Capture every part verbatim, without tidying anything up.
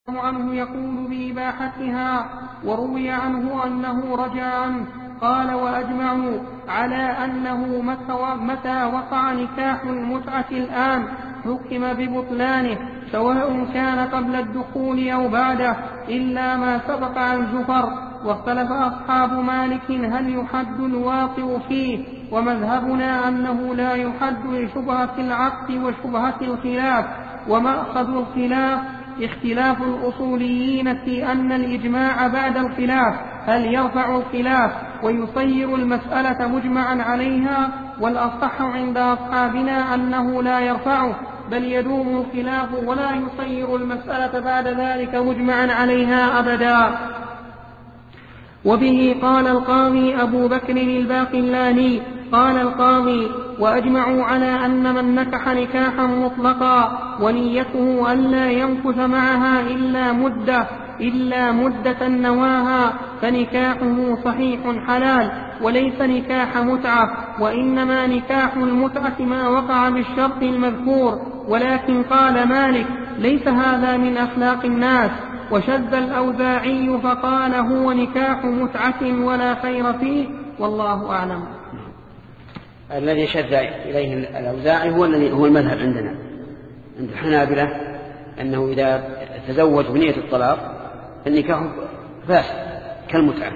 عنه يقول بإباحتها، وروي عنه أنه رجع عنه. قال: وأجمعوا على أنه متى وقع نكاح المتعة الآن حكم ببطلانه، سواء كان قبل الدخول أو بعده، إلا ما سبق عن زفر. واختلف أصحاب مالك هل يحد الواطئ فيه، ومذهبنا أنه لا يحد لشبهة العقد وشبهة الخلاف. ومأخذ الخلاف اختلاف الأصوليين في أن الإجماع بعد الخلاف هل يرفع الخلاف ويصير المسألة مجمعا عليها، والأصح عند أصحابنا أنه لا يرفعه بل يدوم الخلاف ولا يصير المسألة بعد ذلك مجمعا عليها أبدا. وبه قال القاضي أبو بكر الباقلاني. قال القاضي: وأجمعوا على أن من نكح نكاحا مطلقا ونيته ألا يمكث معها إلا مدة إلا مدة نواها فنكاحه صحيح حلال، وليس نكاح متعة، وإنما نكاح المتعة ما وقع بالشرط المذكور. ولكن قال مالك: ليس هذا من أخلاق الناس. وشذ الأوزاعي فقال: هو نكاح متعة ولا خير فيه، والله أعلم. الذي شذ إليه الأوزاعي هو الذي هو المذهب عندنا عند الحنابلة، أنه إذا تزوج بنية الطلاق فالنكاح فاسد كالمتعة.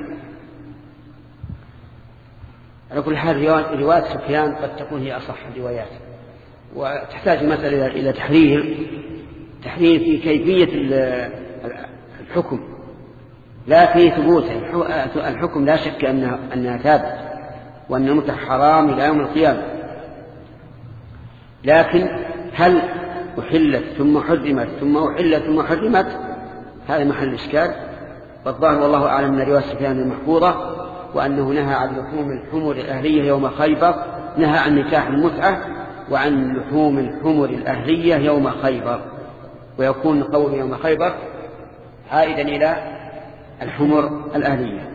على كل حال رواية سفيان قد تكون هي أصح الروايات، وتحتاج المسألة إلى تحرير تحرير في كيفية الحكم لا في ثبوته. الحكم لا شك أنها, أنها ثابت وأن المتعة حرام إلى يوم القيامة، لكن هل أحلت ثم حرمت ثم أحلت ثم حرمت؟ هذا محل إشكال. والظاهر والله أعلم من رواية سفيان المحفوظة، وأنه نهى عن لحوم الحمر الأهلية يوم خيبر، نهى عن نكاح المتعة وعن لحوم الحمر الأهلية يوم خيبر، ويكون قول يوم خيبر عائدا إلى الحمر الأهلية.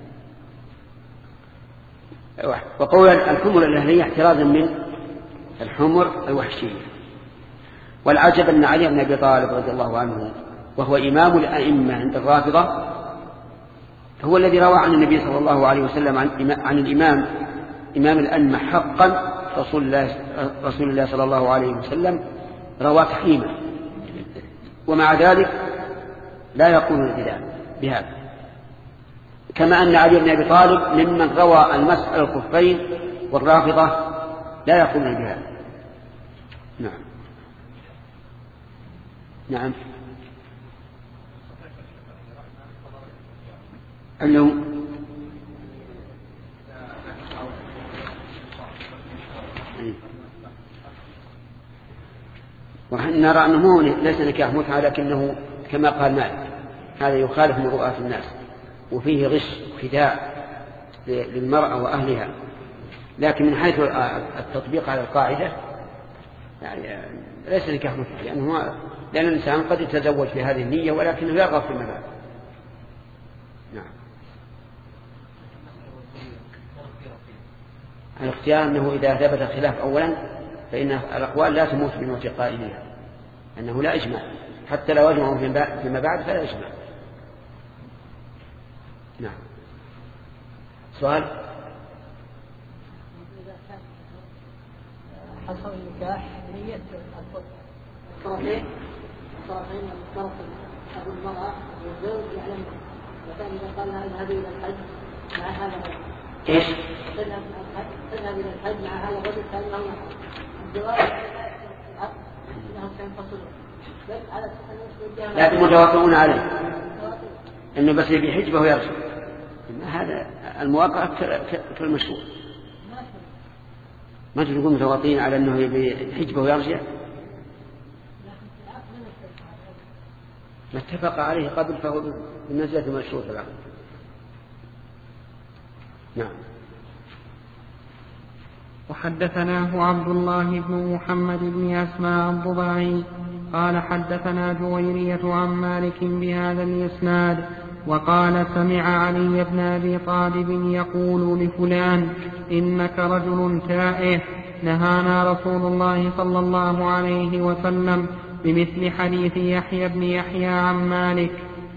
وقول الحمر الأهلية احترازا من الحمر الوحشية. والعجب أن علي بن أبي طالب رضي الله عنه وهو إمام الأئمة عند الرافضة هو الذي روى عن النبي صلى الله عليه وسلم عن, عن الإمام إمام الأئمة حقا رسول الله, رسول الله صلى الله عليه وسلم روى تحريما، ومع ذلك لا يقولون بهذا. كما أن علي بن أبي طالب ممن روى المسح على الخفين، والرافضة لا يقولون بهذا. نعم نعم أنه ونرى أنه ليس نكاح متعة، لكنه كما قال مالك هذا يخالف مروءات الناس، وفيه غش خداع للمرأة وأهلها. لكن من حيث التطبيق على القاعدة يعني ليس نكاح متعة، لأنه لأن الإنسان قد يتزوج بهذه النية ولكنه يرغب في المبادئ. نعم. الاختيار أنه إذا ثبت الخلاف أولا فإن الأقوال لا تموت من وجه قائلها، أنه لا إجماع، حتى لو أجمعوا فيما بعد فلا إجماع. نعم. سؤال. حصل النكاح نية الطرفين الطرفين الطرف أبو المرأة والزوج يعلم، مثلا إذا قال لها اذهبي إلى الحج مع هذا إيش؟ تذهب إلى الحج مع هذا الرجل كأنه الزواج إنهم سينفصلون، لكن متوافقون عليه إنه بس يبي حجبه ويرجع. هذا المواقع كالمشهور، ما تقول متواطئين على أنه يبي حجبه ويرجع، ما اتفق عليه قبل فهو بمنزلة المشهور في العقد. نعم. وحدثناه عبد الله بن محمد بن أسماء الضباعي قال حدثنا جويرية عن مالك بهذا الإسناد وقال: سمع علي بن أبي طالب يقول لفلان: إنك رجل تائه، نهانا رسول الله صلى الله عليه وسلم بمثل حديث يحيى بن يحيى عن مالك.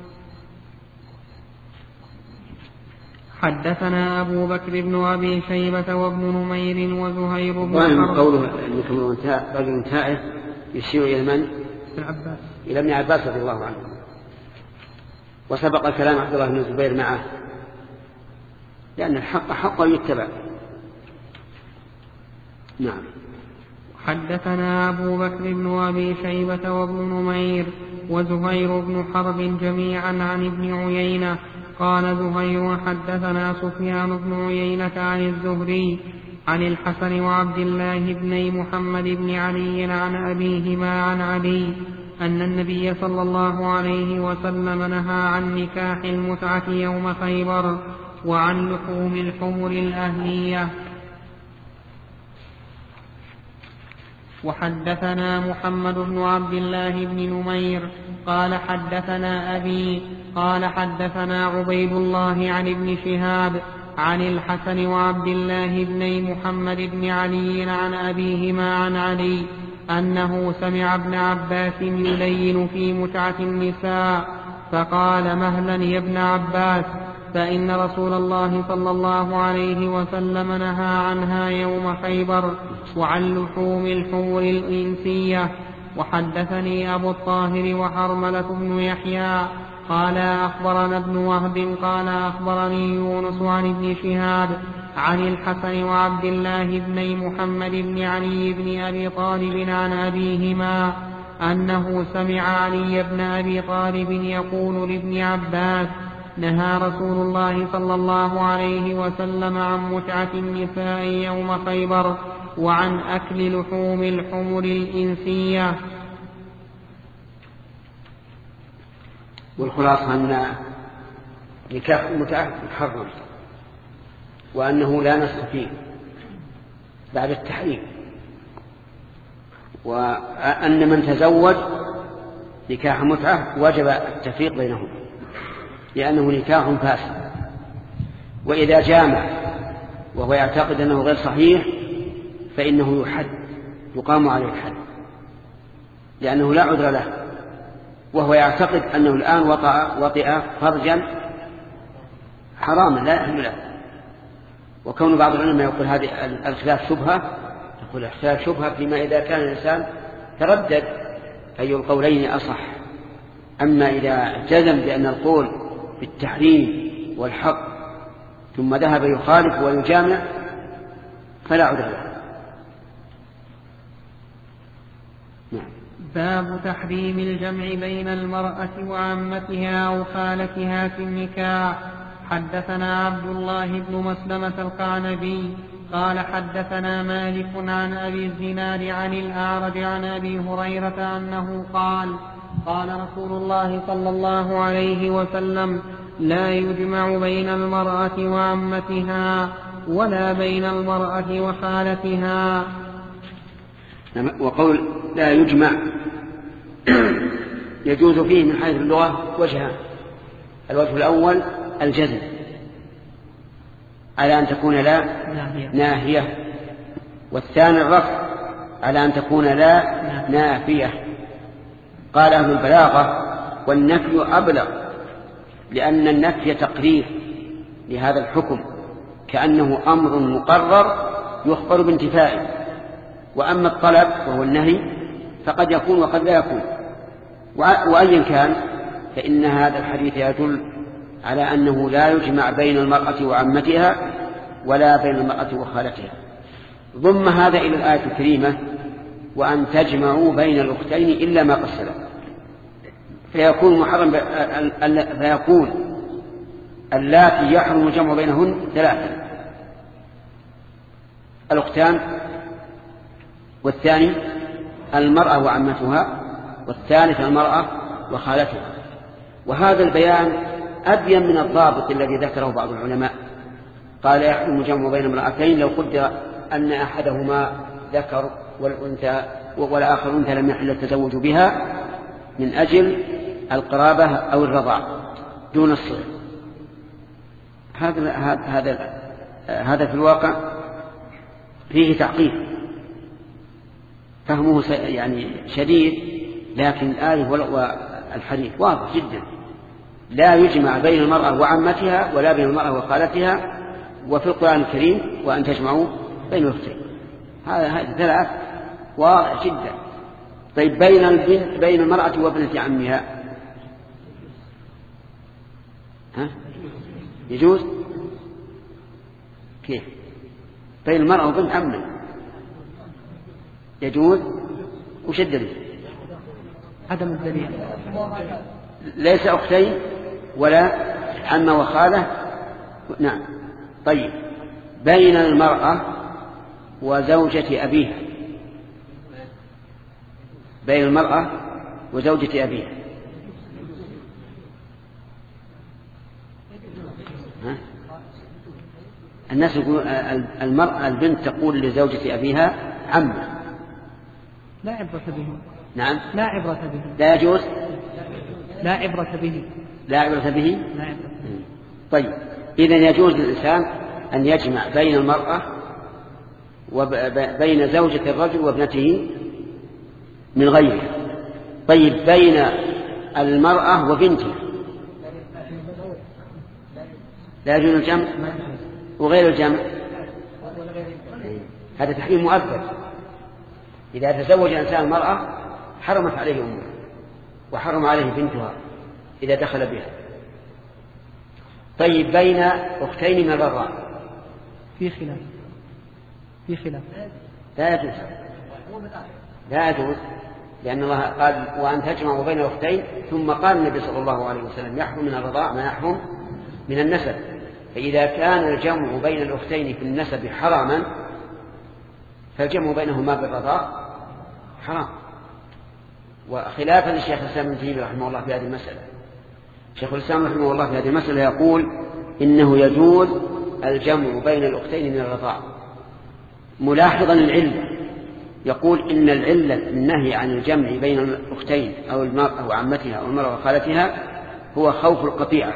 حدثنا أبو بكر بن أبي شيبة وابن نمير وزهير بن حرب. قوله أنكم رجل تائه يشير إلى من؟ العباس. إلى ابن عباس رضي الله عنه. وسبق كلام عبد الله بن الزبير معه، لأن الحق حق يتبع. نعم. حدثنا أبو بكر بن أبي شيبة وابن نمير وزهير بن حرب جميعا عن ابن عيينة قال زهير حدثنا سفيان بن عيينة عن الزهري عن الحسن وعبد الله بن محمد بن علي عن أبيهما عن علي أن النبي صلى الله عليه وسلم نهى عن نكاح المتعة يوم خيبر وعن لحوم الحمر الأهلية. وحدثنا محمد بن عبد الله بن نمير قال حدثنا أبي قال حدثنا عبيد الله عن ابن شهاب عن الحسن وعبد الله بن محمد بن علي عن أبيهما عن علي أنه سمع ابن عباس يلين في متعة النساء فقال مهلا يا ابن عباس فإن رسول الله صلى الله عليه وسلم نهى عنها يوم خيبر وعن لحوم الحمر الإنسية. وحدثني أبو الطاهر وحرملة بن يحيى قال أخبرنا ابن وهب قال أخبرني يونس عن ابن شهاب عن الحسن وعبد الله بن محمد بن علي بن أبي طالب عن أبيهما أنه سمع علي بن أبي طالب يقول لابن عباس نهى رسول الله صلى الله عليه وسلم عن متعة النساء يوم خيبر وعن أكل لحوم الحمر الإنسية. والخلاصة أن نكاح المتعة محرم وأنه لا نص فيه بعد التحريم، وأن من تزوج نكاح متعة وجب التفريق بينهم لأنه نكاح فاسد. وإذا جامع وهو يعتقد أنه غير صحيح فإنه يحد يقام عليه الحد لأنه لا عذر له، وهو يعتقد أنه الآن وطأ وطئ فرجا حراما لا يحل له. وكون بعض العلماء يقول هذه الخلاف شبهة، يقول الخلاف شبهة فيما إذا كان الإنسان تردد أي القولين أصح. أما إذا جزم بأن القول بالتحريم والحق ثم ذهب يخالف ويجامع فلا عذر له. نعم. باب تحريم الجمع بين المرأة وعمتها أو خالتها في النكاح. حدثنا عبد الله بن مسلمة القعنبي قال حدثنا مالك عن أبي الزناد عن الأعرج عن أبي هريرة أنه قال قال رسول الله صلى الله عليه وسلم لا يجمع بين المرأة وعمتها ولا بين المرأة وخالتها. وقول لا يجمع يجوز فيه من حيث اللغة وجهان. الوجه الأول الجزم على أن تكون لا ناهية، والثاني الرفع على أن تكون لا نافية. قال أهل البلاغة والنفي أبلغ لأن النفي تقرير لهذا الحكم كأنه أمر مقرر يخبر بانتفائه، وأما الطلب وهو النهي فقد يكون وقد لا يكون. وأيا كان فإن هذا الحديث يدل على أنه لا يجمع بين المرأة وعمتها ولا بين المرأة وخالتها. ضم هذا إلى الآية الكريمة وأن تجمعوا بين الأختين إلا ما قد سلف، فيكون محرم ب... فيكون اللاتي يحرم الجمع بينهن ثلاثة: الأختان، والثاني المرأة وعمتها، والثالث المرأة وخالتها. وهذا البيان أبين من الضابط الذي ذكره بعض العلماء، قال يحرم الجمع بين امرأتين لو قدر أن أحدهما ذكر والأنثى والآخر أنثى لم يحل التزوج بها من أجل القرابة أو الرضاع دون الصغر. هذا هذا هذا في الواقع فيه تعقيد، فهمه يعني شديد لكن الآية والحديث واضح جدا، لا يجمع بين المرأة وعمتها ولا بين المرأة وخالتها، وفي القرآن الكريم وأن تجمعوا بين الأختين. هذا هذا ثلاث واضح جدا. طيب بين البنت بين المرأة وابنة عمها ها يجوز كيف؟ بين المرأة وبنت عمها يجوز. وش الدليل؟ عدم الدليل. ليس أختين ولا عمة وخالة. نعم. طيب بين المرأة وزوجة أبيها، بين المرأة وزوجة أبيها ها؟ الناس يقول المرأة البنت تقول لزوجة أبيها عمة. لا عبرة به. نعم لا عبرة به. لا يجوز. لا عبرة به. لا عبرة به. لا عبرة به. طيب إذن يجوز للإنسان أن يجمع بين المرأة وبين زوجة الرجل وابنته من غيره. طيب بين المرأة وبنتها لا يجوز الجمع وغير الجمع. هذا تحريم مؤبد. إذا تزوج الإنسان المرأة حرمت عليه أمه وحرم عليه بنتها إذا دخل بها. طيب بين أختين من الرضاع في خلاف في خلاف لا يجوز. لا يجوز لأن الله قال وأن تجمعوا بين الأختين، ثم قال النبي صلى الله عليه وسلم يحرم من الرضاع ما يحرم من النسب. فإذا كان الجمع بين الأختين في النسب حراما فالجمع بينهما بالرضاع حرام. وخلافا للشيخ الإسلام ابن تيمية رحمه الله في هذه المسألة، شيخ الإسلام رحمه الله في هذه المسألة يقول إنه يجوز الجمع بين الأختين من الرضاع، ملاحظا العلة. يقول إن العلة النهي عن الجمع بين الأختين أو المرأة وعمتها أو المرأة وخالتها هو خوف القطيعة،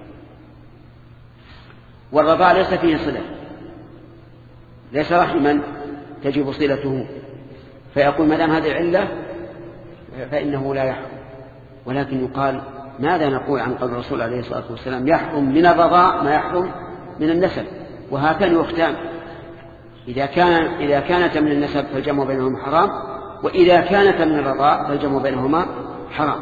والرضاع ليس فيه صلة، ليس رحما تجب صلته. فيقول ما دام هذه العلة فإنه لا يحرم. ولكن يقال ماذا نقول عن قول الرسول عليه الصلاة والسلام يحرم من الرضاع ما يحرم من النسب؟ وهاتان أختان، إذا كان إذا كانت من النسب فالجمع بينهما حرام، وإذا كانت من الرضاع فالجمع بينهما حرام.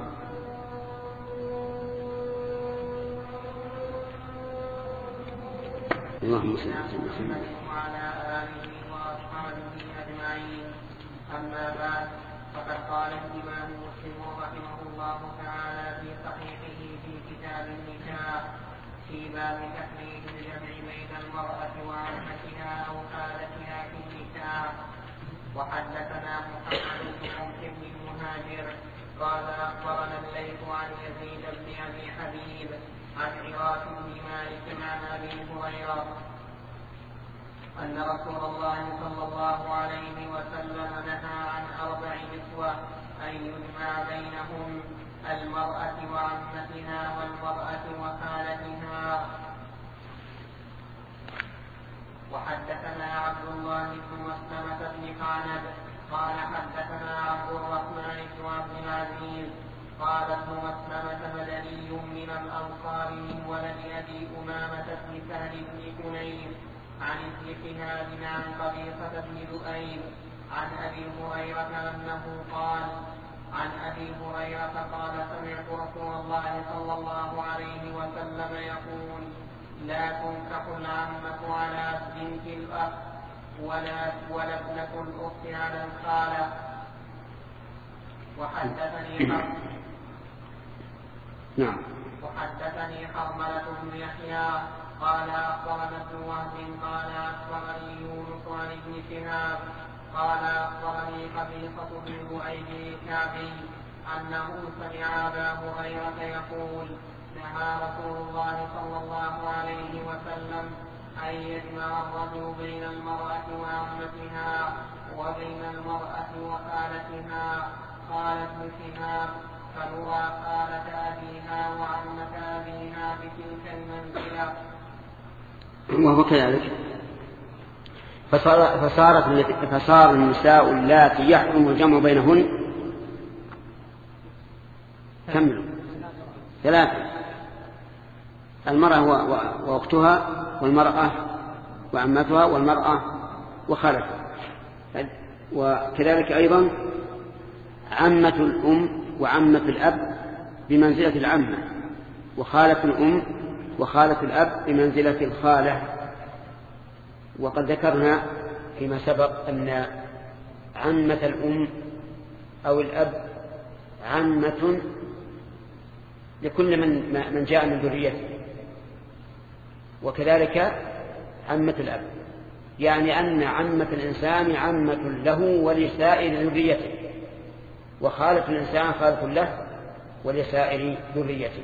اللهم صل وسلم وعلى آله وأصحابه أجمعين. أما بعد، فقد قال الإمام مسلم رحمه الله تعالى في صحيحه في كتاب النكاح في باب تحريم الجمع بين المرأة وعمتها أو خالتها في النكاح. وحدثنا محمد بن مسلم بن المهاجر قال أخبرنا الليث عن يزيد بن أبي حبيب عن عراك بن مالك عن أبي هريرة أن رسول الله صلى الله عليه وسلم نهى عن أربع نسوة أن يجمع بينهم المرأة وعمتها والمرأة وخالتها. وحدثنا عبد الله بن مسلمة بن قعنب قال حدثنا عبد الرحمن بن عبد العزيز قال ابن مسلمة مدني من الأنصار من ولد أبي أمامة بن سهل بن حنين عن ابن شهاب عن قبيصة بن لؤيم عن أبي هريرة أنه قال عن أبي هريرة قال سمعت رسول الله صلى الله عليه وسلم يقول لا تنكح العمة على بنت الأخ ولا ولا ابنة الأخت على الخالة. وحدثني نعم. وحدثني حرملة بن يحيى قال أخبرنا ابن وهب قال أخبرني يونس عن ابن شهاب قال أخبرني قبيصة بن لؤيم الكعبي أنه سمع أبا هريرة يقول نهى رسول الله صلى الله عليه وسلم أن يجمع الرجل بين المرأة وعمتها وبين المرأة وخالتها. قال ابن شهاب فنرى خالة أبيها وعمة أبيها بتلك المنزلة. وهو كذلك. فصار فصارت فصار النساء اللاتي يحرم الجمع بينهن كملوا ثلاثة: المرأة وأختها، والمرأة وعمتها، والمرأة وخالتها. وكذلك أيضا عمة الأم وعمة الأب بمنزلة العمة، وخالة الأم وخالة الأب بمنزلة الخالة. وقد ذكرنا فيما سبق أن عمة الأم أو الأب عمة لكل من من جاء من ذريته، وكذلك عمة الأب، يعني أن عمة الإنسان عمة له ولسائر ذريته، وخالة الإنسان خالة له ولسائر ذريته.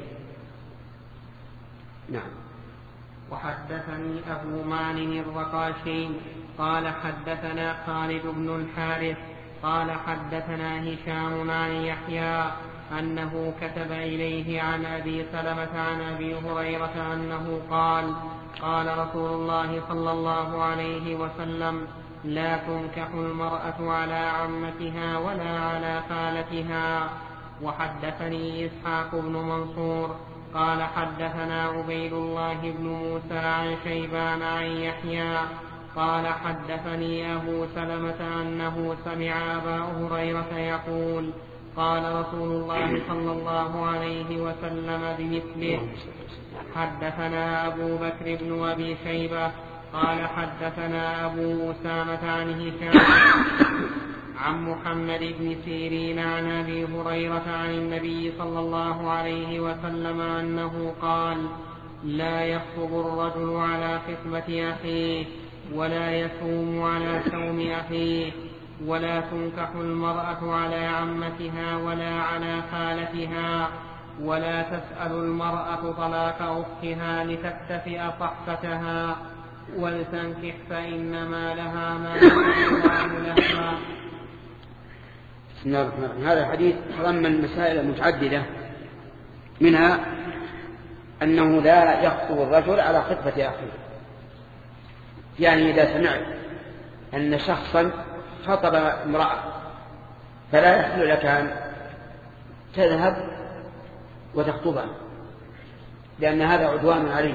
نعم. وحدثني أبو معن الرقاشي قال حدثنا خالد بن الحارث قال حدثنا هشام عن يحيى أنه كتب إليه عن أبي سلمة عن أبي هريرة أنه قال قال رسول الله صلى الله عليه وسلم: لا تنكح المرأة على عمتها ولا على خالتها. وحدثني إسحاق بن منصور قال حدثنا عبيد الله بن موسى عن شيبان عن يحيى قال حدثني أبو سلمة أنه سمع أبا هريرة يقول: قال رسول الله صلى الله عليه وسلم بمثله. حدثنا أبو بكر بن أبي شيبة قال حدثنا أبو أسامة عن هشام عن محمد بن سيرين عن أبي هريرة عن النبي صلى الله عليه وسلم أنه قال: لا يخطب الرجل على خطبة أخيه ولا يصوم على صوم أخيه ولا تنكح المرأة على عمتها ولا على خالتها ولا تسأل المرأة طلاق أختها لتكتفئ صحفتها ولتنكح فإنما لها ما الله لها. بسم الله الرحمن الرحيم. هذا الحديث تضمن مسائل متعددة، منها أنه لا يخطب الرجل على خطبة أخيه، يعني إذا سمعت أن شخصا خطب امرأة فلا يحل لك أن تذهب وتخطبها، لأن هذا عدوان عليه.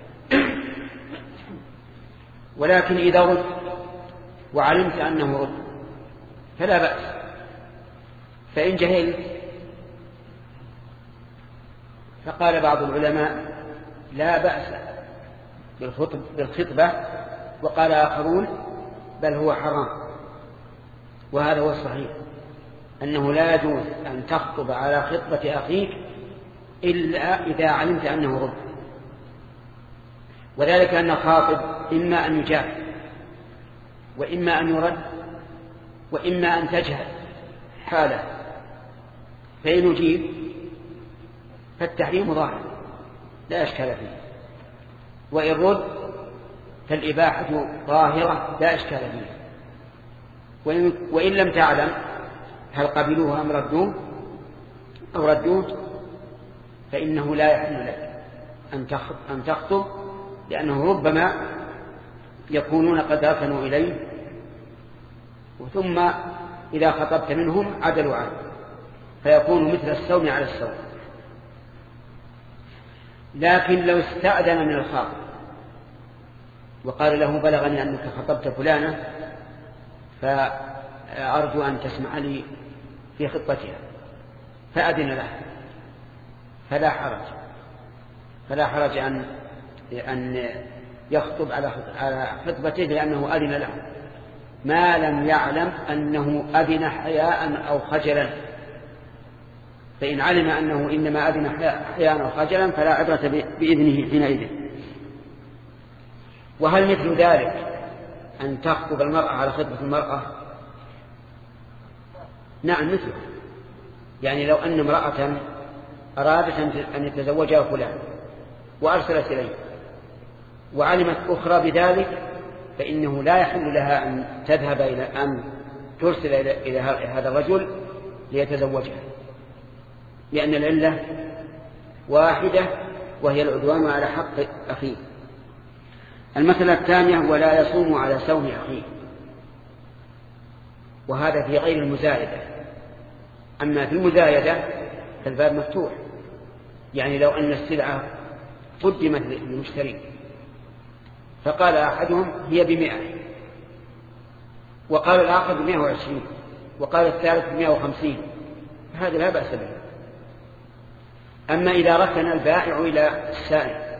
ولكن إذا رد وعلمت أنه رد فلا بأس. فإن جهلت فقال بعض العلماء: لا بأس بالخطبة، وقال آخرون: بل هو حرام. وهذا هو الصحيح، أنه لا يجوز أن تخطب على خطبة أخيك إلا إذا علمت أنه رد، وذلك أن الخاطب إما أن يجاب وإما أن يرد وإما أن تجهل حاله، فإن يجيب فالتحريم ظاهر لا إشكال فيه، وإن رد فالإباحة ظاهرة لا إشكال فيه. وإن, وإن لم تعلم هل قبلوه أم ردوه أو ردوه فإنه لا يحل لك أن تخطب، لأنه ربما يكونون قد ركنوا إليه، ثم إذا خطبت منهم عدلوا عنه فيكون مثل السوم على السوم. لكن لو استأذن من الخاطب وقال له: بلغني أنك خطبت فلانة فأرجو أن تسمع لي في خطبتها، فأذن له، فلا حرج فلا حرج أن أن يخطب على خطبته، لأنه أذن له، ما لم يعلم أنه أذن حياء أو خجلا. فإن علم أنه إنما أذن حياء أو خجلا فلا عبرة بإذنه حينئذ. وهل مثل ذلك أن تخطب المرأة على خطبة المرأة؟ نعم مثله. يعني لو أن امرأة أرادت أن يتزوجها فلان وأرسلت إليه وعلمت أخرى بذلك، فإنه لا يحل لها أن تذهب إلى أن ترسل إلى هذا الرجل ليتزوجها، لأن العلة واحدة وهي العدوان على حق أخيه. المسألة الثانية: ولا يصوم على صوم أخيه، وهذا في غير المزايدة. أما في المزايدة فالباب مفتوح. يعني لو أن السلعة قدمت للمشتري فقال أحدهم هي بمئة وقال الآخر بمئة وعشرين وقال الثالث بمئة وخمسين، هذا لا بأس به. أما إذا ركن البائع إلى السائل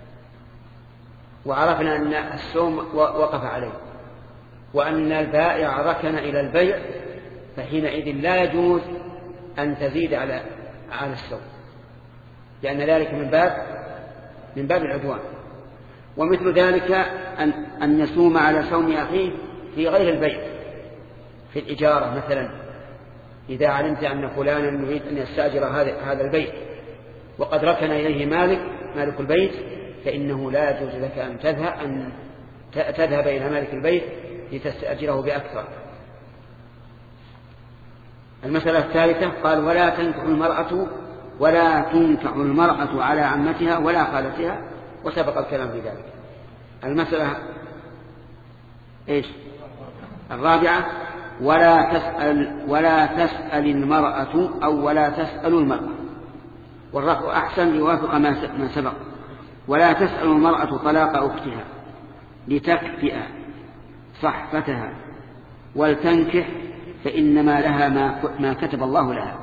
وعرفنا أن السوم وقف عليه وأن البائع ركن إلى البيع، فحينئذ لا يجوز أن تزيد على على السوم، لأن ذلك من باب من باب العدوان. ومثل ذلك أن أن يصوم على صوم أخيه في غير البيع، في الإجارة مثلا، إذا علمت أن فلانا يريد أن يستأجر هذا البيت وقد ركن إليه مالك مالك البيت، فإنه لا يجوز لك أن تذهب أن تذهب إلى مالك البيت لتستأجره بأكثر. المسألة الثالثة قال ولا تنكح المرأة ولا تنكح المرأة على عمتها ولا خالتها، وسبق الكلام في ذلك. المسألة إيش الرابعة ولا تسأل ولا تسأل المرأة أو ولا تسأل المرأة، والرفع أحسن ليوافق ما سبق. ولا تسأل المرأة طلاق أختها لتكفئ صحفتها ولتنكح فإنما لها ما, ما كتب الله لها.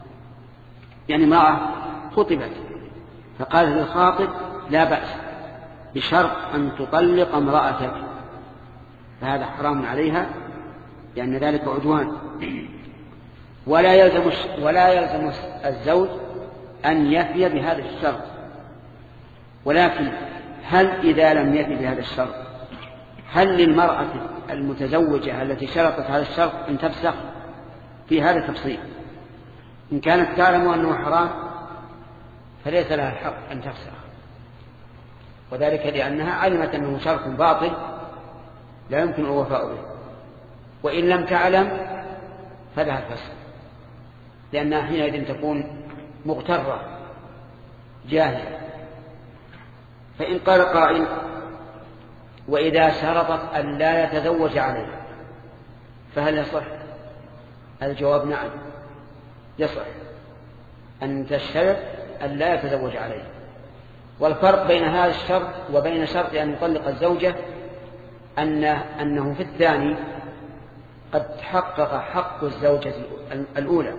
يعني امرأة خطبت فقال للخاطب لا بأس بشرط أن تطلق امرأتك، فهذا حرام عليها لأن ذلك عدوان. ولا يلزم ولا يلزم الزوج أن يفي بهذا الشرط، ولكن هل إذا لم يفي بهذا الشرط هل للمرأة المتزوجة التي شرطت هذا الشرط أن تفسخ؟ في هذا تفصيل. إن كانت تعلم أنه حرام فليس لها الحق أن تفسخ، وذلك لأنها علمت أنه شرط باطل لا يمكن الوفاء به. وإن لم تعلم فلها الفسخ، لأنها حينئذ تكون مغترة جاهلة. فإن قال قائل وإذا شرطت أن لا يتزوج عليها فهل يصح؟ الجواب نعم يصح أن تشترط أن لا يتزوج عليها. والفرق بين هذا الشرط وبين شرط أن يطلق الزوجة أن أنه في الثاني قد تحقق حق الزوجة الأولى،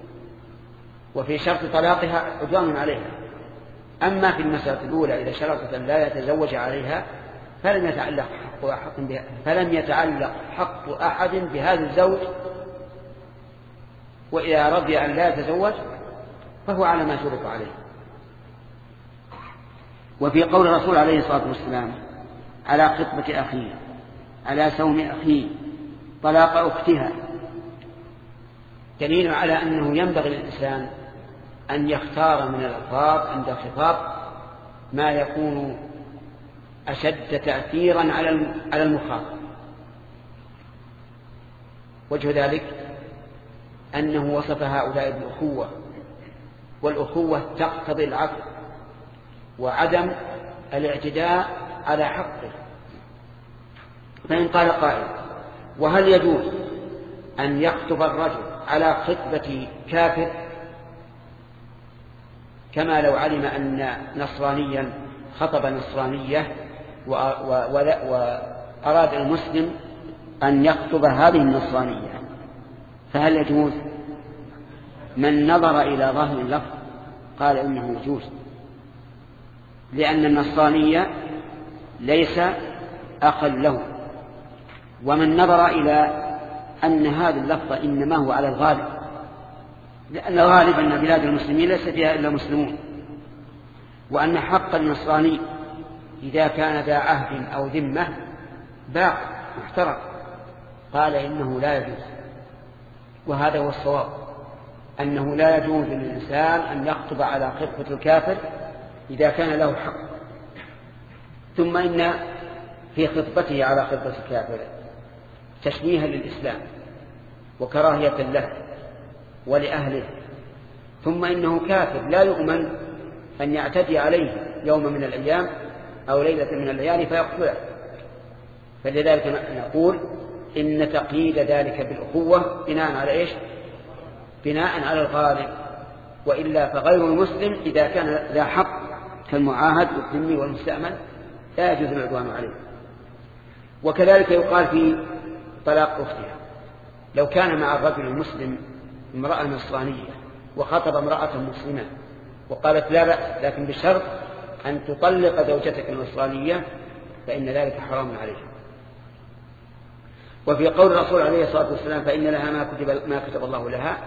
وفي شرط طلاقها عدوان عليها. أما في المسألة الأولى إذا شرطت أن لا يتزوج عليها فلم يتعلق حق أحد بها فلم يتعلق حق أحد بهذا الزوج، وإذا رضي أن لا يتزوج فهو على ما شرط عليه. وفي قول الرسول عليه الصلاة والسلام على خطبة أخيه على سوم أخيه طلاق أختها دليل على أنه ينبغي للإنسان أن يختار من الألفاظ عند الخطاب ما يكون أشد تأثيرا على المخاطب. وجه ذلك أنه وصف هؤلاء بالأخوة، والأخوة تقتضي العفو وعدم الاعتداء على حقه. فإن قال قائل وهل يجوز أن يخطب الرجل على خطبة كافر كما لو علم أن نصرانيا خطب نصرانية وأراد المسلم أن يخطب هذه النصرانية، فهل يجوز؟ من نظر إلى ظاهر اللفظ قال إنه يجوز، لأن النصرانية ليس أخا له. ومن نظر إلى أن هذا اللفظ إنما هو على الغالب، لأن الغالب أن بلاد المسلمين ليس فيها إلا مسلمون، وأن حق النصراني إذا كان ذا عهد أو ذمة باق محترم، قال إنه لا يجوز. وهذا هو الصواب، أنه لا يجوز للإنسان أن يخطب على خطبة الكافر إذا كان له حق. ثم إن في خطبته على خطبة الكافر تشويها للإسلام وكراهية له ولأهله، ثم إنه كافر لا يؤمن أن يعتدي عليه يوم من الأيام أو ليلة من الليالي فيقتله. فلذلك نقول إن تقييد ذلك بالأخوة بناء على إيش؟ بناء على الغالب، وإلا فغير المسلم إذا كان ذا حق كالمعاهد والذمي والمستأمن لا يجوز العدوان عليه. وكذلك يقال في طلاق أختها، لو كان مع الرجل المسلم امرأة نصرانية وخطب امرأة مسلمة وقالت لا بأس لكن بشرط أن تطلق زوجتك النصرانية فإن ذلك حرام عليه. وفي قول الرسول عليه الصلاة والسلام فإن لها ما كتب, ما كتب الله لها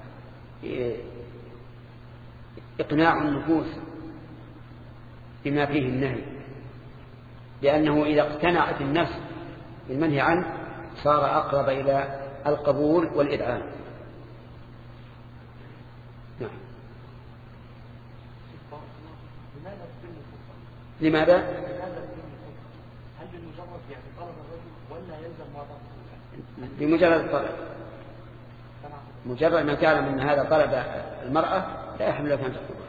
إقناع النفوس بما فيه النهي، لأنه إذا اقتنعت النفس بالمنهي عنه صار أقرب إلى القبول والإذعان. نعم. لماذا؟ هل بمجرد يعني طلب الرجل ولا يلزم ما طلب؟ بمجرد الطلب، مجرد ما تعلم أن هذا طلب المرأة لا يحمل لك أن تطلبها.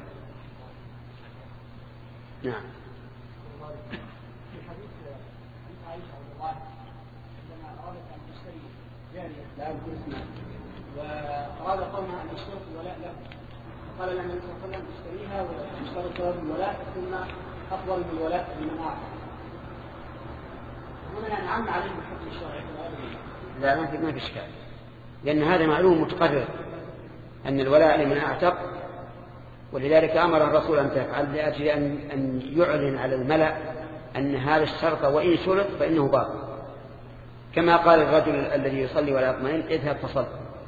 نعم. في حديث عائشة رضي الله عنها عندما أرادت أن تشتري جارية لا أذكر اسمها وأراد قومها أن يشترط الولاء له، فقال لها النبي صلى الله عليه وسلم اشتريها واشترط له الولاء ثم أفضل من الولاء لمن أعطى. هنا يعني عم عليه بالحكم الشرعي. لا ما في ما في إشكال، لأن هذا معلوم متقرر أن الولاء لمن أعتق، ولذلك أمر الرسول أن تفعل لأجل أن أن يعلن على الملأ أن هذا الشرط وإن شرط فإنه باطل، كما قال الرجل الذي يصلي ولا يطمئن اذهب فصل.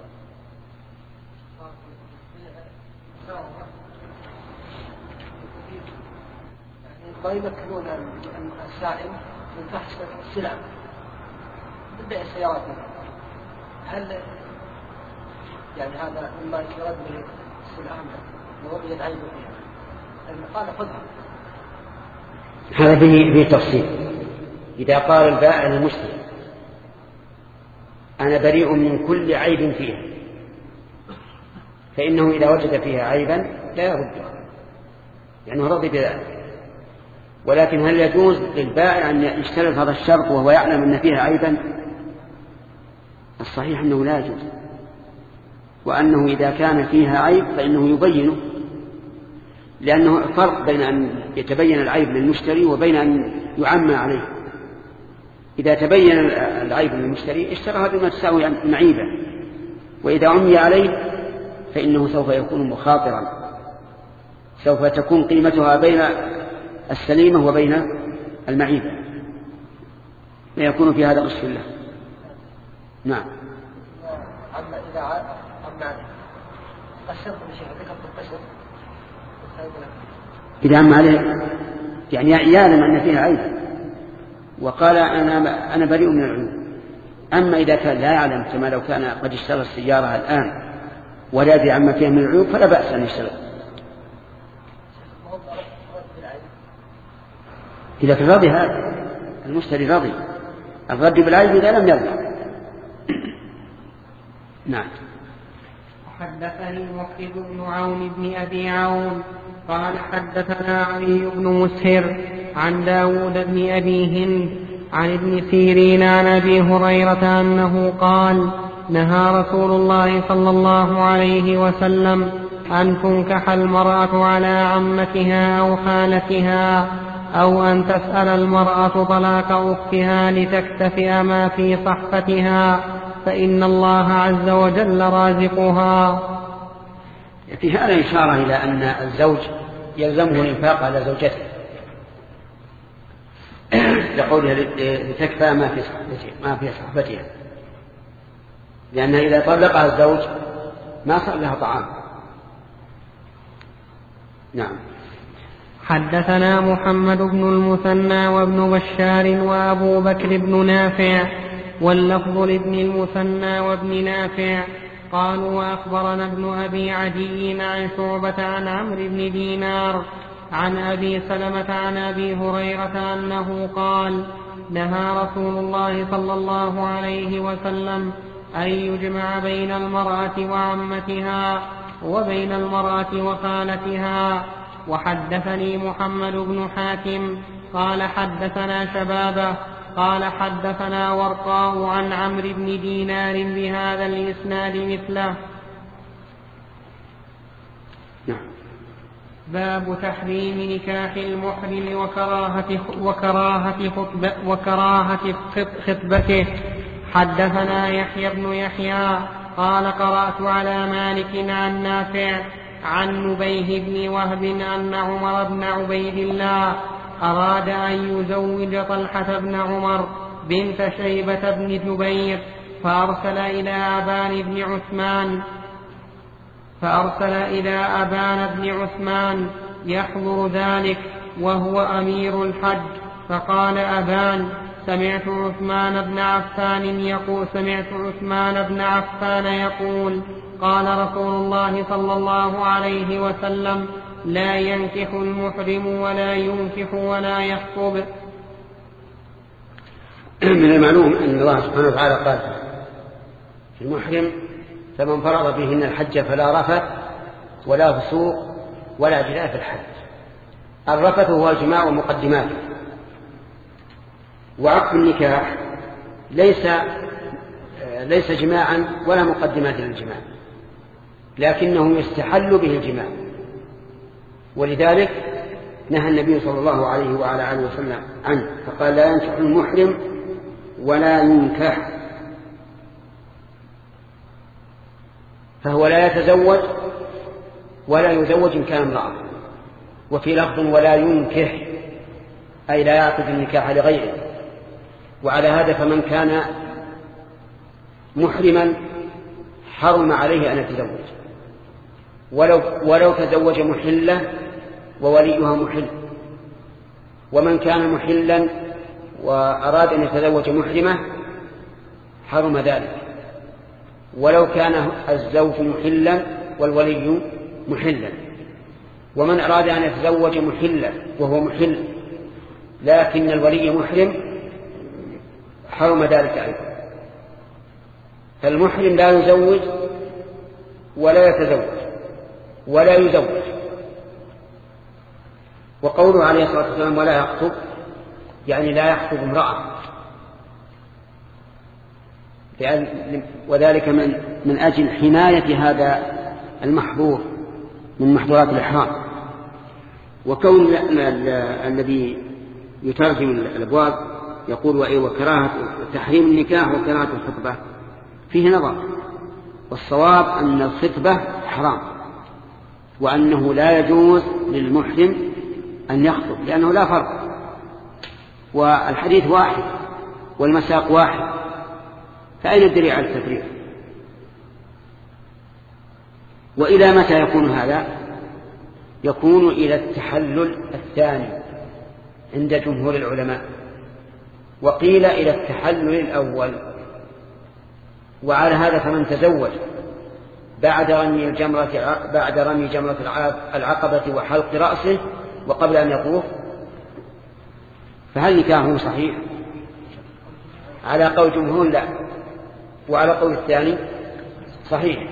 ويذكرون السائل من فحص السلع تبدأ السيارات، هل يعني هذا مما يرد به السلع ووجد عيب فيها قال خذها؟ هذا فيه فيه تفصيل. إذا قال البائع للمشتري أنا بريء من كل عيب فيها فإنه إذا وجد فيها عيبا لا يردها لأنه رضي بذلك. ولكن هل يجوز للبائع أن يشترط هذا الشرط وهو يعلم أن فيها عيبا؟ الصحيح أنه لا يجوز، وأنه إذا كان فيها عيب فإنه يبينه، لأنه فرق بين أن يتبين العيب للمشتري وبين أن يعمى عليه. إذا تبين العيب للمشتري اشتراها بما تساوي معيبة، وإذا عمي عليه فإنه سوف يكون مخاطرا، سوف تكون قيمتها بين السليمة وبين المعيبة، ويكون في هذا غش الله. نعم. أما إذا عمى قشرت بشيء ذكرت القشر إذا عمى عليه يعني يعلم أن فيها عيب وقال أنا أنا بريء من العيوب. أما إذا كان لا يعلم كما لو كان قد اشترى السيارة الآن ولا يدري عما فيها من العيوب فلا بأس أن يشتري. إذا كان راضي هذا المشتري راضي، الرد بالعيب إذا لم يرضى. نعم. حدثني وحيد بن عون بن أبي عون قال حدثنا علي بن مسهر عن داود بن أبي هند عن ابن سيرين عن أبي هريرة أنه قال نهى رسول الله صلى الله عليه وسلم أن تنكح المرأة على عمتها أو خالتها أو أن تسأل المرأة طلاق أختها لتكتفئ ما في صحفتها فإن الله عز وجل رازقها. في هذا إشارة إلى أن الزوج يلزمه الإنفاق على زوجته لقوله لتكفى ما في صحفتها ما في صحفتها، لأن إذا طلقها الزوج ما صار لها طعام. نعم. حدثنا محمد بن المثنى وابن بشار وأبو بكر بن نافع واللفظ لابن المثنى وابن نافع قالوا وأخبرنا ابن أبي عدي عن شعبة عن عمرو بن دينار عن أبي سلمة عن أبي هريرة أنه قال نهى رسول الله صلى الله عليه وسلم أن يجمع بين المرأة وعمتها وبين المرأة وخالتها. وحدثني محمد بن حاتم قال حدثنا شبابه قال حدثنا ورقاء عن عمرو بن دينار بهذا الإسناد مثله. نعم. باب تحريم نكاح المحرم وكراهة وكراهة خطبة وكراهة خطبته. حدثنا يحيى بن يحيى قال قرأت على مالك عن نافع عن نبيه بن وهب أن عمر بن عبيد الله أراد أن يزوج طلحة بن عمر بنت شيبة بن جبير فأرسل إلى أبان بن عثمان فأرسل إلى أبان بن عثمان يحضر ذلك وهو أمير الحج، فقال أبان: سمعت عثمان بن عفان يقول سمعت عثمان بن عفان يقول قال رسول الله صلى الله عليه وسلم: لا ينكح المحرم ولا ينكح ولا يخطب. من المعلوم أن الله سبحانه وتعالى قال في المحرم: فمن فرض بهن الحج فلا رفث ولا فسوق ولا جدال في الحج. الرفث هو الجماع ومقدماته، وعقد النكاح ليس ليس جماعا ولا مقدمات للجماع، لكنه يستحل به الجماع، ولذلك نهى النبي صلى الله عليه وعلى آله وسلم عنه، فقال: لا ينكح المحرم ولا ينكح، فهو لا يتزوج ولا يزوج إن كان امرأة. وفي لفظ: ولا ينكح، أي لا يعقد النكاح لغيره. وعلى هذا فمن كان محرما حرم عليه أن يتزوج، ولو, ولو تزوج محلة ووليها محل. ومن كان محلا وأراد أن يتزوج محرمة حرم ذلك، ولو كان الزوج محلا والولي محلا. ومن أراد أن يتزوج محلا وهو محل لكن الولي محرم حرم ذلك أيضا. فالمحرم لا يزوج ولا يتزوج ولا يزوج. وقوله عليه الصلاة والسلام: ولا يخطب، يعني لا يخطب امرأة، وذلك من من أجل حماية هذا المحظور من محظورات الإحرام. وكون الذي يترجم الأبواب يقول: وكراهة تحريم النكاح وكراهة الخطبة، فيه نظر. والصواب أن الخطبة حرام، وأنه لا يجوز للمحرم أن يخطب، لأنه لا فرق، والحديث واحد والمساق واحد، فأين الدليل على التفريق؟ وإلى متى يكون هذا؟ يكون إلى التحلل الثاني عند جمهور العلماء، وقيل إلى التحلل الأول. وعلى هذا فمن تزوج بعد رمي الجمرة بعد رمي جمرة العقبة وحلق رأسه وقبل أن يطوف، فهل نكاحه صحيح؟ على قول جمهور لا، وعلى قول الثاني صحيح.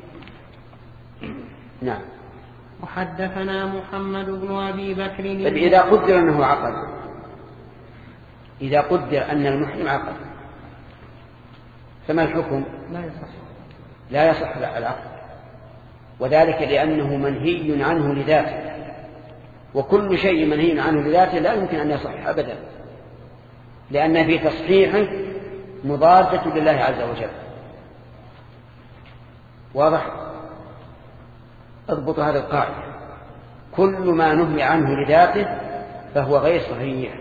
نعم. وحدثنا محمد بن أبي بكر. إذا قدر أنه عقد، إذا قدر أن المحرم عقد، فما الحكم؟ لا يصح لا يصح العقد، وذلك لأنه منهي عنه لذاته، وكل شيء منهي عنه لذاته لا يمكن أن يصح أبدا، لأن في تصحيحه مضادة لله عز وجل. واضح؟ اضبط هذا القاعدة: كل ما نهي عنه لذاته فهو غير صحيح،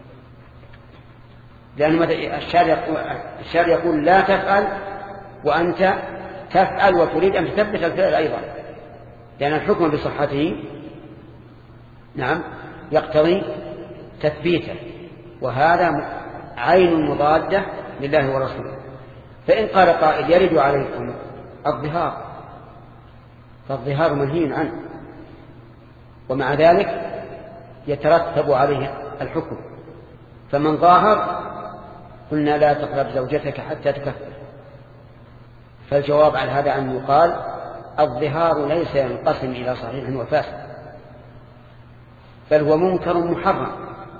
لأن الشارع يقول لا تفعل وأنت تفعل وتريد أن تثبت الفعل أيضا، لأن الحكم بصحته نعم يقتضي تثبيته، وهذا عين مضادة لله ورسوله. فإن قال قائل: يرد عليكم الظهار، فالظهار منهي عنه، ومع ذلك يترتب عليه الحكم، فمن ظاهر قلنا لا تقرب زوجتك حتى تكفر. فالجواب على هذا أن يقال: الظهار ليس ينقسم إلى صحيح وفاسد، بل هو منكر محرم،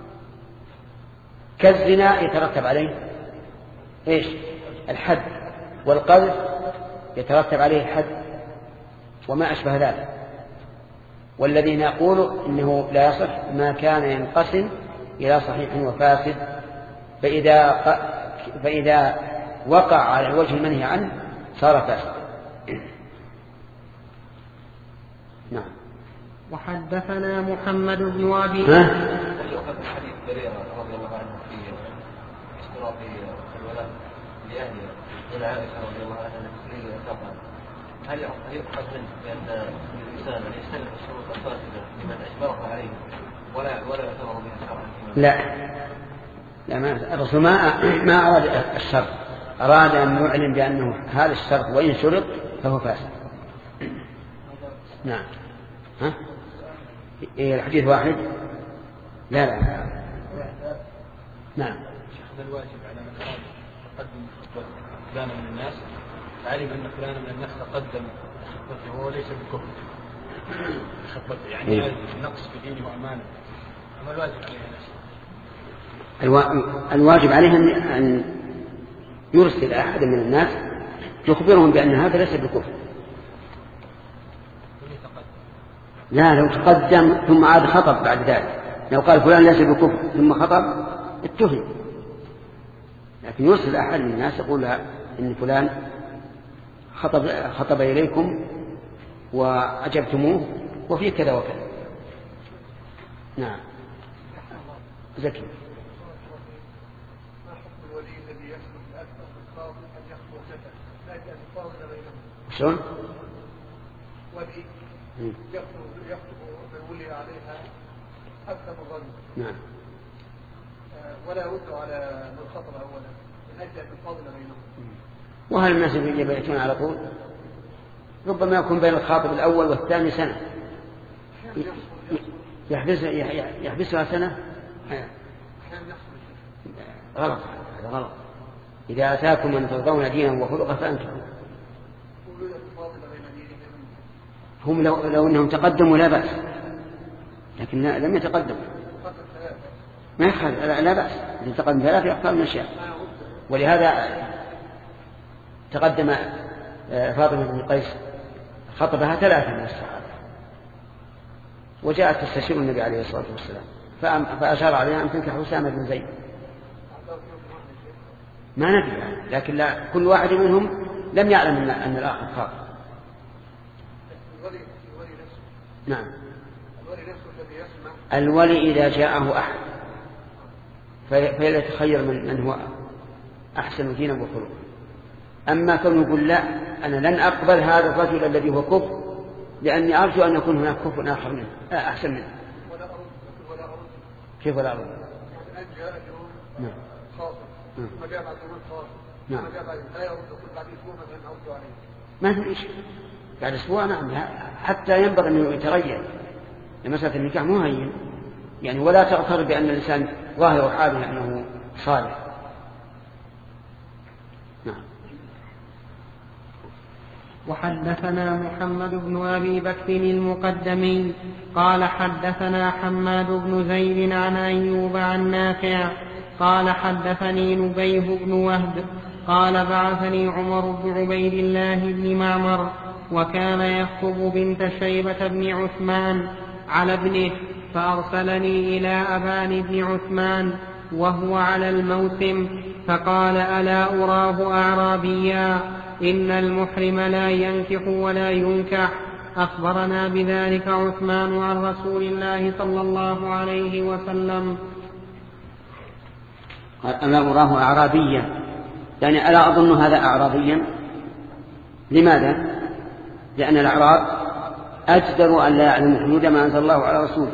كالزنا يترتب عليه إيش؟ الحد، والقذف يترتب عليه الحد، وما أشبه ذلك. والذين يقولوا إنه لا يصح ما كان ينقسم إلى صحيح وفاسد، فإذا, فإذا وقع على الوجه المنهي عنه صار فاسد. نعم. وحدثنا محمد بن أبي حديث بريرة رضي الله عنه في اشتراط الولاء لأهله إلى عائشة رضي الله عنها المسلمين وكفر، هل يؤخذ منه بأن الإنسان أن يستلم الشروط الفاسدة لمن أجبره عليه ولا ولا يعتبر بها شرعا؟ لا لا، ما الرسول ما ما أراد الشرط، أراد أن يعلن بأنه هذا الشرط وإن شرط فهو فاسد. نعم. ها؟ إيه الحديث واحد؟ لا لا. نعم. هذا الواجب على من أراد تقدم فلانا من الناس، علم أن فلانا من الناس تقدم خطبته وهو ليس بكفر خطبته، يعني إيه؟ هذا نقص في دينه وأمانه، أما الواجب عليه نفسه. الوا... الواجب عليه أن يرسل أحد من الناس يخبرهم بأن هذا ليس بكفر. لا، لو تقدم ثم عاد خطب بعد ذلك، لو قال فلان ليس بكفر ثم خطب اتهم، لكن يرسل أحد من الناس يقول إن فلان خطب, خطب إليكم وأجبتموه وفي كذا وكذا. نعم. زكي. شلون؟ ولي يخطب يخطب الولي عليها أكثر من رجل. نعم. ولا يرد على من خطب أولا من أجل أن الفاضل بينهم. وهل الناس يبيتون على طول؟ ربما يكون بين الخاطب الأول والثاني سنة، يحبس يحبسها سنة. غلط، هذا غلط. إذا أتاكم من ترضون دينه وخلقه فأنتم. هم لو, لو أنهم تقدموا لا بأس، لكن لم يتقدموا ما يخل لا, لا بأس. إذا تقدم ثلاثة يختار من الشيء، ولهذا تقدم فاطمة بن قيس خطبها ثلاثة من الصحابة، وجاءت تستشير النبي عليه الصلاة والسلام فأشار عليها أن تنكح أسامة بن زيد. ما ندري، لكن لا، كل واحد منهم لم يعلم أن الآخر خاطب. نعم. الولي إذا جاءه أحد فليتخير من, من هو أحسن دينا وخلقا. أما كونه يقول لا، أنا لن أقبل هذا الرجل الذي هو كفر لأني أرجو أن يكون هناك كفر آخر منه أحسن منه. كيف ولا أرد؟ نعم. نعم. ما في شيء بعد أسبوع. نعم، حتى ينبغي أن يتغير. مسألة النكاح مو هين يعني، ولا تغتر بأن الإنسان ظاهر حاله أنه صالح. نعم. وحدثنا محمد بن أبي بكر المقدمي قال حدثنا حماد بن زيد عن أيوب عن نافع قال حدثني نبيه بن وهب قال بعثني عمر بن عبيد الله بن معمر وكان يخطب بنت شيبة بن عثمان على ابنه، فأرسلني إلى أبان بن عثمان وهو على الموسم، فقال ألا أراه أعرابيا إن المحرم لا ينكح ولا ينكح. أخبرنا بذلك عثمان عن رسول الله صلى الله عليه وسلم. ألا أراه أعرابيا، يعني ألا أظن هذا أعرابيا. لماذا؟ لأن الأعراب أجدر أن لا يعلم حدود ما أنزل الله على رسوله.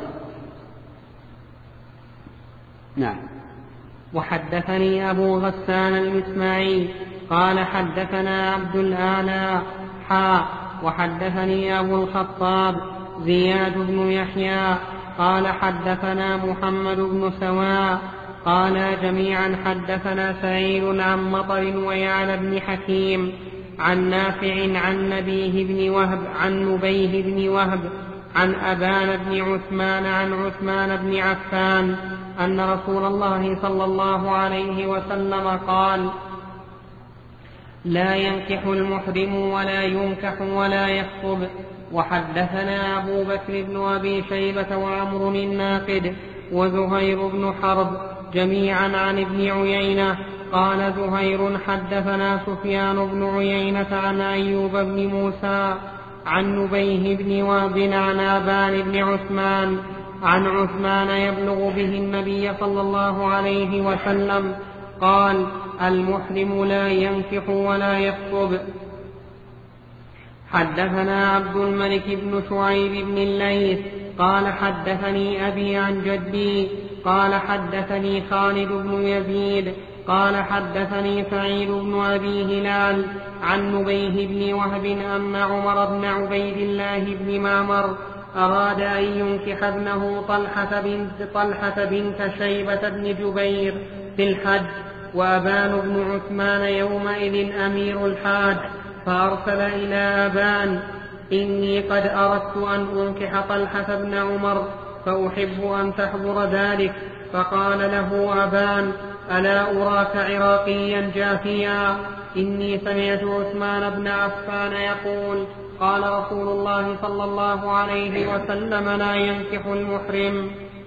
نعم. وحدثني أبو غسان الإسماعيلي قال حدثنا عبد الأعلى حا وحدثني أبو الخطاب زياد بن يحيى قال حدثنا محمد بن سواء قال جميعا حدثنا سعيد عن مطر ويعلى بن حكيم عن نافع عن نبيه بن وهب عن نبيه بن وهب عن أبان بن عثمان عن عثمان بن عفان أن رسول الله صلى الله عليه وسلم قال لا ينكح المحرم ولا ينكح ولا يخطب وحدثنا أبو بكر بن أبي شيبة وعمر الناقد وزهير بن حرب جميعا عن ابن عيينة قال زهير حدثنا سفيان بن عيينة عن أيوب بن موسى عن نبيه بن وهب عن آبان بن عثمان عن عثمان يبلغ به النبي صلى الله عليه وسلم قال المحرم لا ينكح ولا يخطب. حدثنا عبد الملك بن شعيب بن الليث قال حدثني أبي عن جدي قال حدثني خالد بن يزيد قال حدثني سعيد بن أبي هلال عن نبيه بن وهب أن عمر بن عبيد الله بن معمر أراد أن ينكح ابنه طلحة بنت, طلحة بنت شيبة بن جبير في الحج وأبان بن عثمان يومئذ أمير الحاج فأرسل إلى أبان إني قد أردت أن أنكح طلحة بن عمر فأحب أن تحضر ذلك. فقال له أبان ألا أراك عراقيا جافيا إني سمعت عثمان بن عفان يقول قال رسول الله صلى الله عليه وسلم لا ينكح المحرم.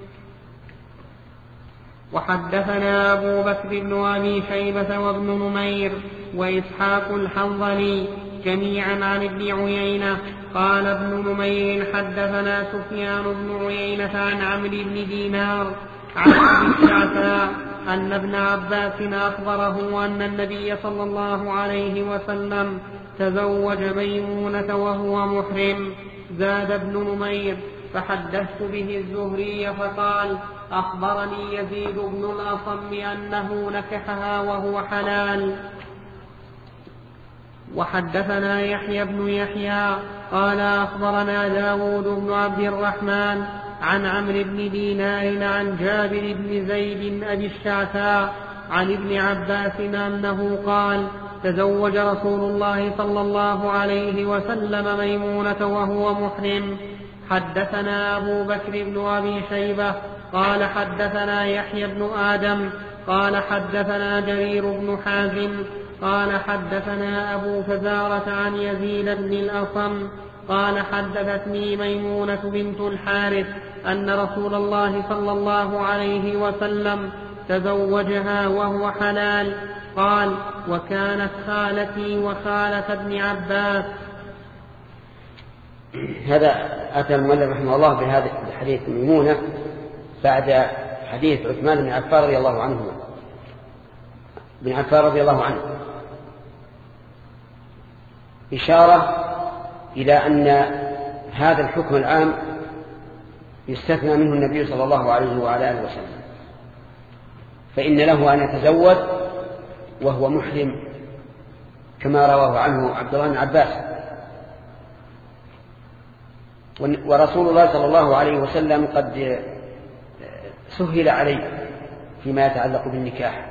وحدثنا أبو بكر بن أبي شيبة وابن نمير وإسحاق الحنظلي جميعا عن ابن عيينة قال ابن نمير حدثنا سفيان بن عيينة عن عمرو بن دينار عن أبي الشعثاء أن ابن عباس أخبره أن النبي صلى الله عليه وسلم تزوج ميمونة وهو محرم. زاد ابن نمير فحدثت به الزهري فقال أخبرني يزيد بن الأصم أنه نكحها وهو حلال. وحدثنا يحيى بن يحيى قال أخبرنا داود بن عبد الرحمن عن عمرو بن دينار عن جابر بن زيد أبي الشعثاء عن ابن عباس أنه قال تزوج رسول الله صلى الله عليه وسلم ميمونة وهو محرم. حدثنا أبو بكر بن أبي شيبة قال حدثنا يحيى بن آدم قال حدثنا جرير بن حازم قال حدثنا أبو فزارة عن يزيد بن الأصم قال حدثتني ميمونة بنت الحارث أن رسول الله صلى الله عليه وسلم تزوجها وهو حلال. قال وكانت خالتي وخالة ابن عباس. هذا أتى المؤلف رحمه الله بهذا الحديث ميمونة بعد حديث عثمان بن عفان رضي الله عنه بن عفان رضي الله عنه إشارة إلى أن هذا الحكم العام يستثنى منه النبي صلى الله عليه وعلى آله وسلم، فإن له أن يتزوج وهو محرم كما رواه عنه عبد الله بن عباس. ورسول الله صلى الله عليه وسلم قد سهل عليه فيما يتعلق بالنكاح،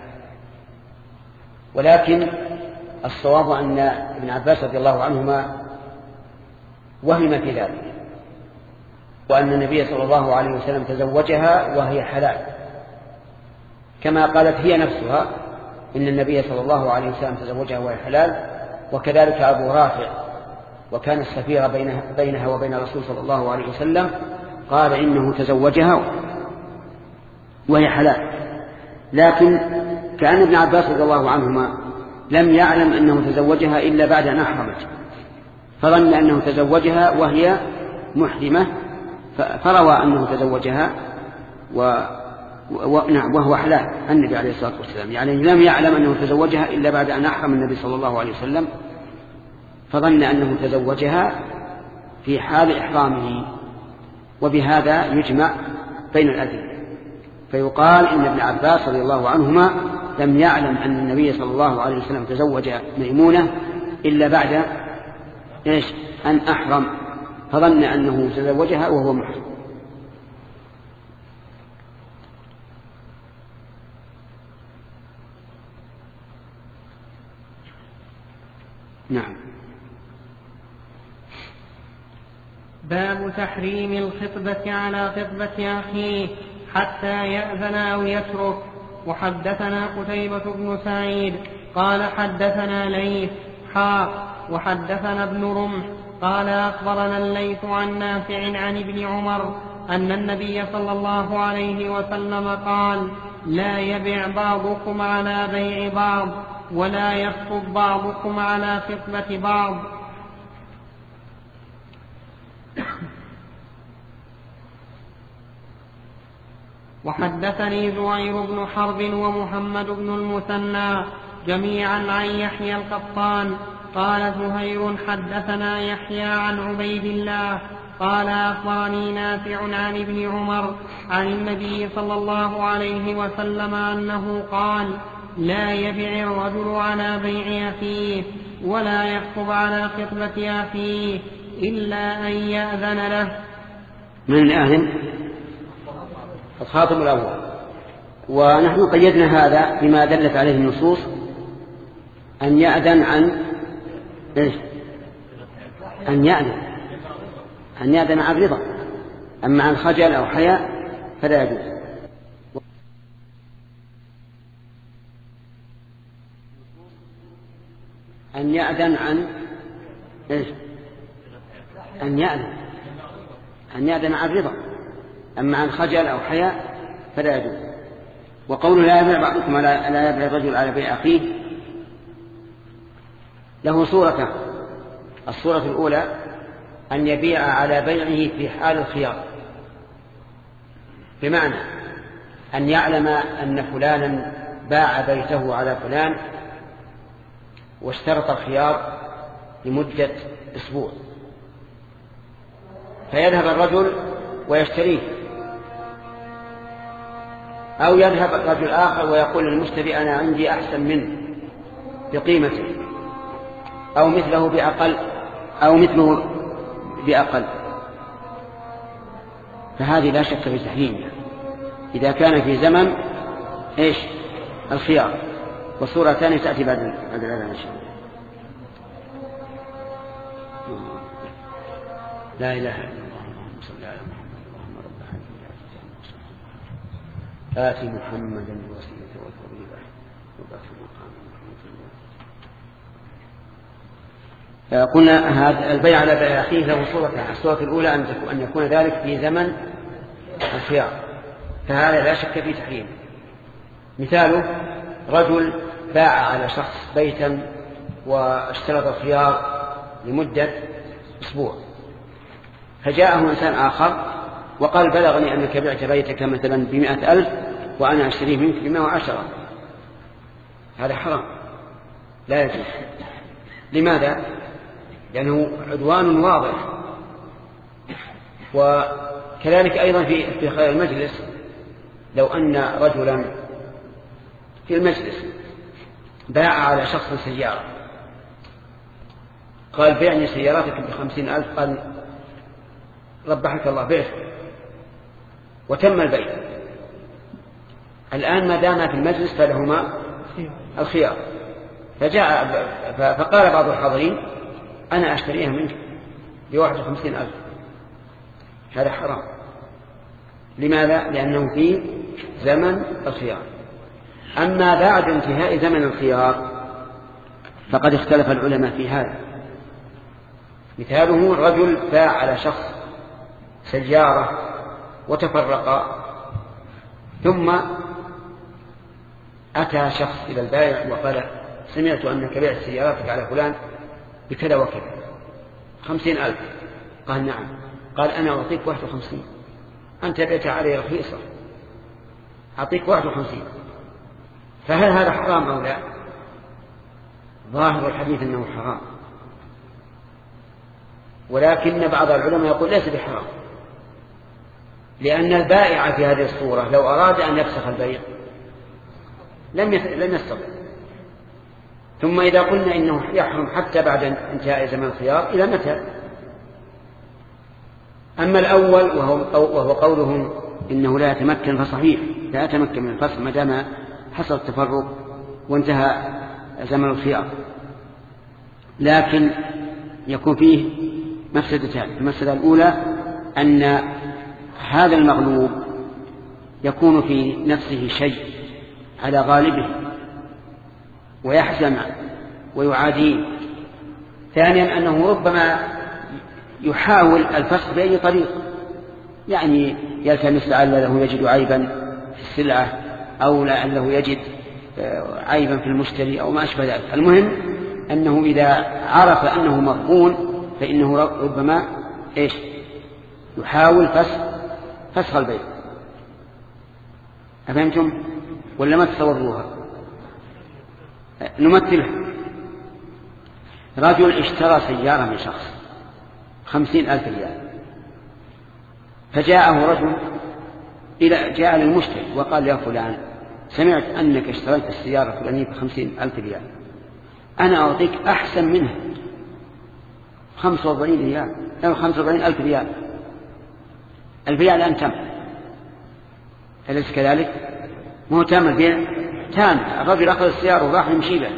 ولكن الصواب أن ابن عباس رضي الله عنهما وهم في ذلك، وأن النبي صلى الله عليه وسلم تزوجها وهي حلال كما قالت هي نفسها إن النبي صلى الله عليه وسلم تزوجها وهي حلال. وكذلك أبو رافع وكان السفير بينها, بينها وبين الرسول صلى الله عليه وسلم قال إنه تزوجها وهي حلال، لكن كأن ابن عباس رضي الله عنهما لم يعلم أنه تزوجها إلا بعد أن أحرمت، فظن أنه تزوجها وهي محرمة فروى أنه تزوجها و... و... نعم وهو حلال النبي عليه الصلاة والسلام، يعني لم يعلم أنه تزوجها إلا بعد أن أحرم النبي صلى الله عليه وسلم، فظن أنه تزوجها في حال إحرامه. وبهذا يجمع بين الأدلة، فيقال إن ابن عباس رضي الله عنهما لم يعلم أن النبي صلى الله عليه وسلم تزوج ميمونة إلا بعد إيش أن أحرم، فظن أنه تزوجها وهو محرم. نعم. باب تحريم الخطبة على خطبة أخيه حتى يأذن أو يترك. وحدثنا قتيبة بن سعيد قال حدثنا ليث حاء وحدثنا ابن رمح قال أخبرنا الليث عن نافع عن ابن عمر أن النبي صلى الله عليه وسلم قال لا يبع بعضكم على بيع بعض ولا يخطب بعضكم على خطبة بعض. وحدثني زهير بن حرب ومحمد بن المثنى جميعا عن يحيى القطان قال زهير حدثنا يحيى عن عبيد الله قال أخبرني نافع عن ابن عمر عن النبي صلى الله عليه وسلم أنه قال لا يبع الرجل على بيع أخيه ولا يخطب على خطبة أخيه إلا أن يأذن له. من أهل الخاطب الأول. ونحن قيدنا هذا بما دلت عليه النصوص أن يأذن عن إيش؟ أن يأذن أن يأذن عن رضا، أما عن خجل أو حياء فلا يجوز. أن يأذن عن إيش؟ أن يأذن أن يأذن عن رضا، أما عن خجل أو حياء فلا يجوز. وقوله لا يبيع بعضكم لا يبيع الرجل على بيع أخيه له صورتان. الصورة الأولى أن يبيع على بيعه في حال الخيار، بمعنى أن يعلم أن فلانا باع بيته على فلان واشترط الخيار لمدة أسبوع، فيذهب الرجل ويشتريه، أو يذهب الرجل آخر ويقول للمشتري أنا عندي أحسن منه بقيمته أو مثله بأقل أو مثله بأقل، فهذه لا شك في تحريمها إذا كان في زمن إيش الخيار. والصورة الثانية تأتي بعد الأذان إن شاء الله. لا إله إلا الله اللهم صل على محمد اللهم رب العالمين آتي محمدا الوسيلة والفضيلة وبعث مقام محمد. قلنا هذا البيع على بيع أخيه له صورتان. الصورة الأولى أن يكون ذلك في زمن الخيار، فهذا لا شك في تحريمه. مثاله رجل باع على شخص بيتا واشترط الخيار لمدة أسبوع، فجاءه إنسان آخر وقال بلغني أنك بعت بيتك مثلا بمئة ألف وأنا أشتريه منك بمئة وعشرة، هذا حرام لا يجوز. لماذا؟ لأنه عدوان واضح. وكذلك أيضا في في خلال المجلس، لو أن رجلا في المجلس باع على شخص سيارة، قال بيعني سيارتك بخمسين ألف، قال ربحك الله بعت، وتم البيع. الآن ما دام في المجلس فلهما الخيار، فجاء فقال بعض الحاضرين أنا أشتريها منك بواحد وخمسين ألف، هذا حرام. لماذا؟ لأنه في زمن الخيار. أما بعد انتهاء زمن الخيار فقد اختلف العلماء في هذا. مثاله رجل باع على شخص سيارة وتفرقا، ثم أتى شخص إلى البائع وقال سمعت أنك بعت سيارتك على فلان بكذا وكذا خمسين ألف. قال نعم. قال أنا أعطيك واحد وخمسين، أنت بعت علي رخيصة، أعطيك واحد وخمسين. فهل هذا حرام أو لا؟ ظاهر الحديث أنه حرام، ولكن بعض العلماء يقول ليس بحرام، لأن البائع في هذه الصورة لو أراد أن يفسخ البيع لم لم يستطع. ثم إذا قلنا إنه يحرم حتى بعد انتهاء زمن الخيار، إلى متى؟ أما الأول وهو قولهم إنه لا يتمكن، فصحيح لا يتمكن من الفسخ ما دام حصل التفرق وانتهى زمن الخيار، لكن يكون فيه مفسدتان. المفسدة الأولى أن هذا المغلوب يكون في نفسه شيء على غالبه ويحزن ويعاديه. ثانيا أنه ربما يحاول الفسخ بأي طريق، يعني يلتمس لعله يجد عيبا في السلعة أو لعله يجد عيبا في المشتري أو ما أشبه ذلك. المهم أنه إذا عرف أنه مضمون فإنه ربما إيش يحاول فسخ فسخ البيع. أفهمتم ولا ما تصوروها؟ نمثله. رجل اشترى سيارة من شخص خمسين ألف ريال، فجاءه رجل إلى جاء للمشتري وقال يا فلان سمعت أنك اشتريت السيارة الفلانية بخمسين ألف ريال، أنا أعطيك أحسن منها خمسة وأربعين ريال أو خمسة وأربعين ألف ريال. البيع الآن تم، أليس كذلك؟ مو تم البيع تام، الرجل أخذ السيارة وراح يمشي له.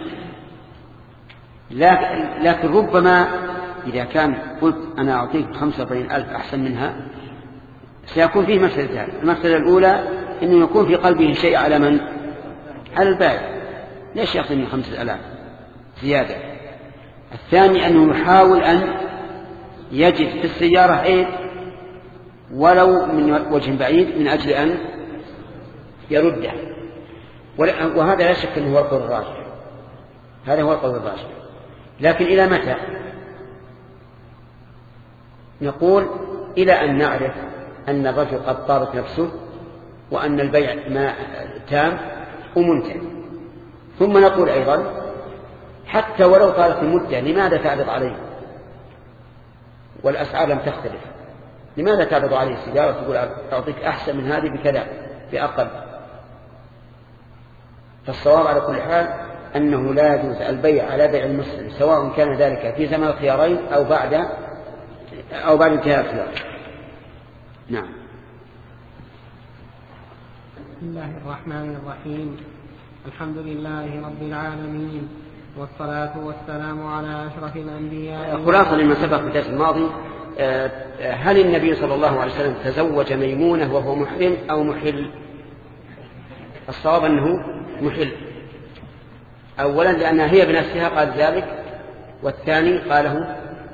لكن ربما إذا كان قلت أنا أعطيك خمسة وأربعين ألف أحسن منها سيكون فيه مسألتان. المسألة الأولى أنه يكون في قلبه شيء على من؟ على البائع، ليش يأخذ من خمسة آلاف زيادة؟ الثاني أنه يحاول أن يجد في السيارة عيب ولو من وجه بعيد من أجل أن يرده، وهذا لا شك أنه هو القول الراجح، هذا هو القول الراجح. لكن إلى متى؟ نقول إلى أن نعرف أن الرجل قد طابت نفسه وأن البيع ما تام ومنتهي. ثم نقول أيضا حتى ولو طالت المدة لماذا تعرض عليه والأسعار لم تختلف؟ لماذا تعرض عليه السيارة تقول أعطيك أحسن من هذه بكذا بأقل؟ فالصواب على كل حال أنه لا يجوز البيع على بيع المسلم سواء كان ذلك في زمن الخيارين أو بعد أو بعد انتهاء الخيار. نعم. بسم الله الرحمن الرحيم. الحمد لله رب العالمين والصلاة والسلام على أشرف الأنبياء. خلاصة لما سبق في الدرس الماضي، هل النبي صلى الله عليه وسلم تزوج ميمونة وهو محرم أو محل؟ الصواب أنه محل، أولا لأنها هي بنفسها قال ذلك، والثاني قاله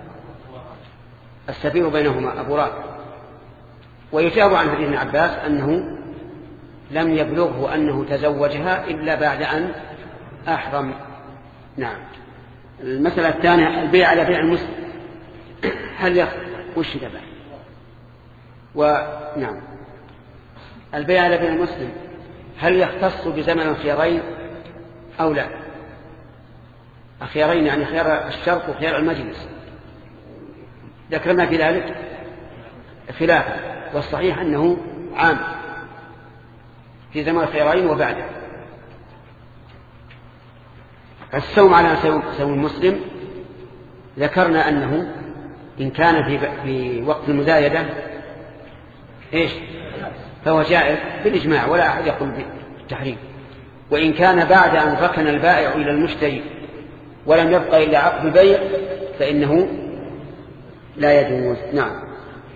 السفير بينهما أبو رافع. ويجاب عن حديث ابن عباس أنه لم يبلغه أنه تزوجها إلا بعد أن أحرم. نعم. المسألة الثانية البيع على بيع المسلم، هل يخ... وش ده بقى؟ ونعم البيع على بيع المسلم هل يختص بزمن الخيارين أو لا؟ الخيارين يعني خيار الشرط وخيار المجلس، ذكرنا في ذلك خلافا، والصحيح أنه عام في زمن الخيارين وبعده. السوم على سوم المسلم ذكرنا أنه إن كان في, في وقت المزايدة إيش فهو جائز بالإجماع ولا أحد يقول بالتحريم، وإن كان بعد أن ركن البائع إلى المشتري ولم يبقى إلا عقد البيع فإنه لا يجوز. نعم.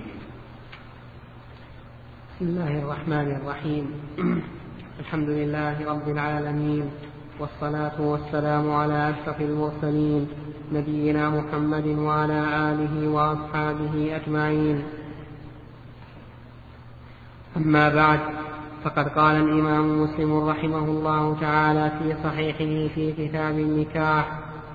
بسم الله الرحمن الرحيم. الحمد لله رب العالمين والصلاة والسلام على أشرف المرسلين نبينا محمد وعلى آله وأصحابه أجمعين. أما بعد، فقد قال الإمام مسلم رحمه الله تعالى في صحيحه في كتاب النكاح: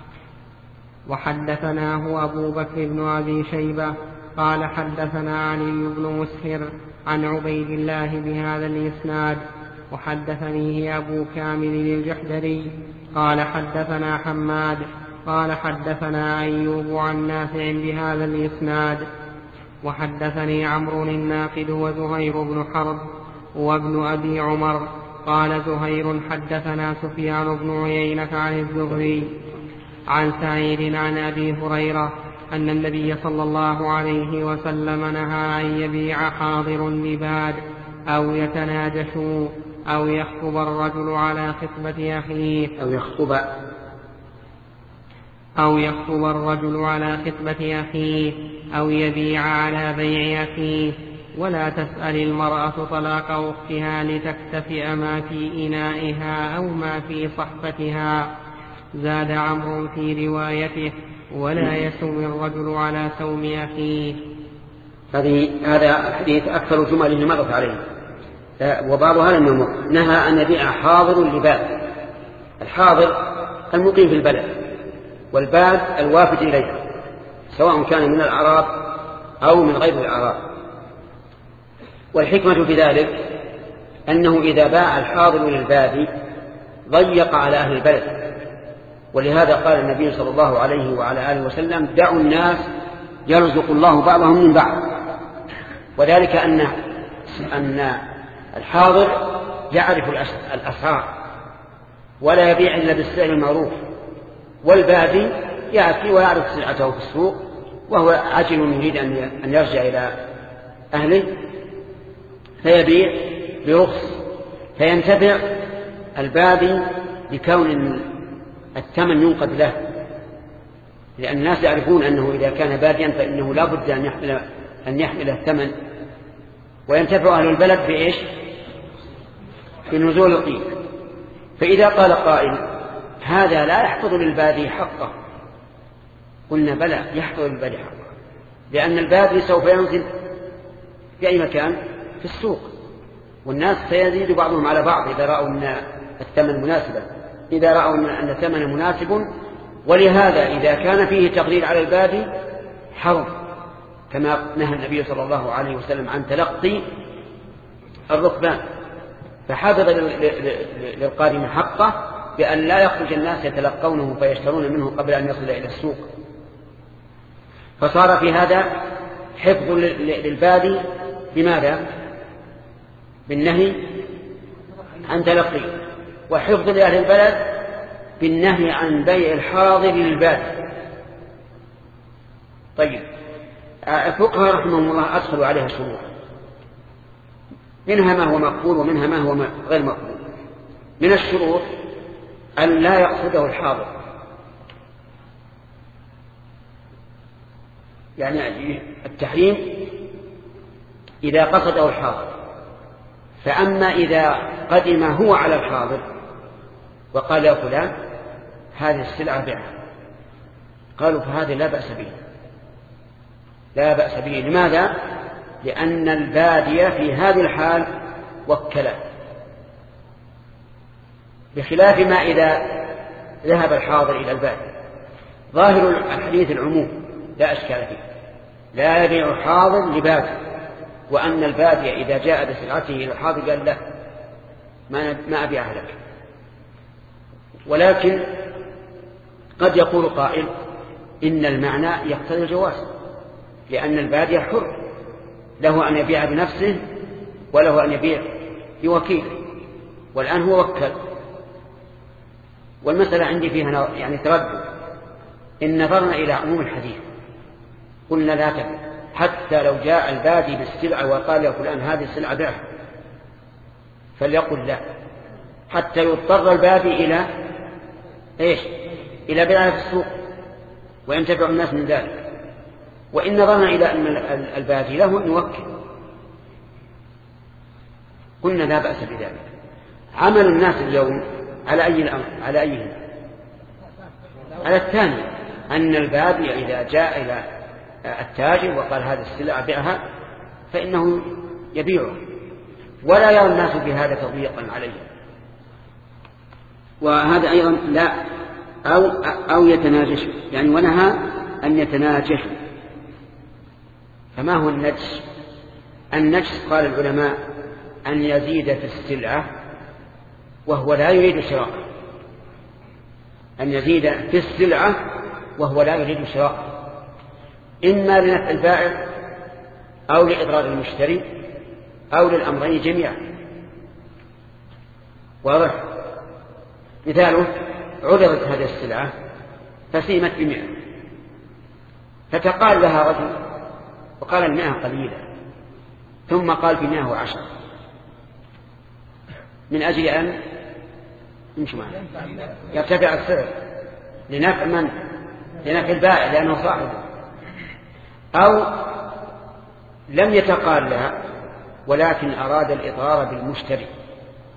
وحدثناه أبو بكر بن أبي شيبة قال حدثنا علي بن مسهر عن عبيد الله بهذا الإسناد، وحدثنيه أبو كامل الجحدري قال حدثنا حماد قال حدثنا أيوب عن نافع بهذا الإسناد. وحدثني عمرو الناقد وزهير بن حرب وابن أبي عمر قال زهير حدثنا سفيان بن عيينة عن الزهري عن سعيد عن أبي هريرة أن النبي صلى الله عليه وسلم نهى أن يبيع حاضر لباد أو يتناجشوا أو يخطب الرجل على خطبة أخيه أو يخطب أو يخطب الرجل على خطبة أخيه أو يبيع على بيع أخيه. ولا تسأل المرأة طلاق أختها لتكتفئ ما في إنائها أو ما في صحفتها. زاد عمرو في روايته: ولا يسوم الرجل على سوم أخيه. هذه هذا الحديث أكثر جمله مرت عليه، وبعض هذا النمط نهى أن يبيع حاضر لباد. الحاضر المقيم في البلد، والباد الوافد إليه، سواء كان من الأعراب أو من غير الأعراب. والحكمة في ذلك أنه إذا باع الحاضر للبادي ضيق على أهل البلد، ولهذا قال النبي صلى الله عليه وعلى آله وسلم: دعوا الناس يرزق الله بعضهم من بعض. وذلك أن أن الحاضر يعرف الأسعار ولا يبيع إلا بالسعر المعروف، والبادي يأتي ويعرف سلعته في السوق وهو عاجل يريد أن يرجع إلى أهله فيبيع برخص، فينتفع البادي بكون الثمن ينقذ له، لأن الناس يعرفون أنه إذا كان باديا فإنه لا بد أن يحمل, أن يحمل الثمن، وينتفع أهل البلد بإيش؟ بنزول القيمة. فإذا قال قائل: هذا لا يحفظ للبادي حقه، قلنا: بلى، يحفظ للبادي حقه، لأن البادي سوف ينزل في أي مكان في السوق، والناس سيزيد بعضهم على بعض إذا رأوا أن الثمن مناسبا، إذا رأوا أن الثمن مناسب. ولهذا إذا كان فيه تقدير على البادي حرم، كما نهى النبي صلى الله عليه وسلم عن تلقي الركبان، فحافظ للقادم حقه بأن لا يخرج الناس يتلقونه فيشترون منه قبل أن يصل إلى السوق. فصار في هذا حفظ للبادي بماذا؟ بالنهي عن تلقي، وحفظ لأهل البلد بالنهي عن بيع الحاضر للبادي. طيب، الفقهاء رحمهم الله أدخلوا عليها شروط، منها ما هو مقبول ومنها ما هو غير مقبول. من الشروط أن لا يقصده الحاضر، يعني التحريم إذا قصده الحاضر. فأما إذا قدم هو على الحاضر وقال: يا فلان هذه السلعة بيعها، قالوا: فهذا لا بأس به، لا بأس به. لماذا؟ لأن البادية في هذه الحال وكله، بخلاف ما إذا ذهب الحاضر إلى البادية. ظاهر الحديث العموم لا أشكال فيه، لا يبيع حاضر لبادي، وأن البادية إذا جاء بسلعته إلى الحاضر قال: لا، ما أبيعها لك. ولكن قد يقول قائل: إن المعنى يقتضي الجواز، لأن البادية حر، له أن يبيع بنفسه وله أن يبيع بوكيل، والآن هو وكل. والمسألة عندي فيها يعني تردد. إن نظرنا إلى عموم الحديث قلنا: لا تبيع، حتى لو جاء البادي بالسلعة وقال: يا فلان هذه السلعة بيعها، فليقل لا، حتى يضطر البادي إلى إيش؟ إلى بيعها في السوق وينتفع الناس من ذلك. وإن نظرنا إلى أن البادي له أن يوكل قلنا: لا بأس بذلك. عمل الناس اليوم على أي الأمر؟ على أيه؟ على الثاني، أن البادي إذا جاء إلى التاجر وقال: هذه السلعة بيعها، فإنه يبيعه، ولا يرى الناس بهذا تضييقا عليه. وهذا أيضا لا أو, أو يتناجش، يعني ونهى أن يتناجش. فما هو النجش؟ النجش قال العلماء أن يزيد في السلعة وهو لا يريد شراء، أن يزيد في السلعة وهو لا يريد شراء، إما لنفع البائع أو لإضرار المشتري أو للأمرين جميعا. واضح؟ مثاله: عرضت هذه السلعة فسيمت بمئة، فتقال لها رجل وقال: المئة قليلة، ثم قال: بمئة وعشر، من أجل أن يرتفع السعر لنفع من؟ لنفع البائع لأنه صاحبه. أو لم يتقال لها ولكن أراد الإضرار بالمشتري،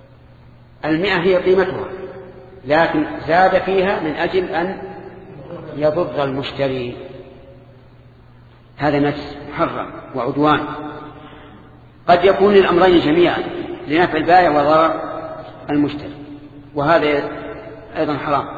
المئة هي قيمتها لكن زاد فيها من أجل أن يضر المشتري، هذا نجس محرم وعدوان. قد يكون الأمرين جميعا لنفع البائع وضرر المشتري، وهذا أيضا حرام.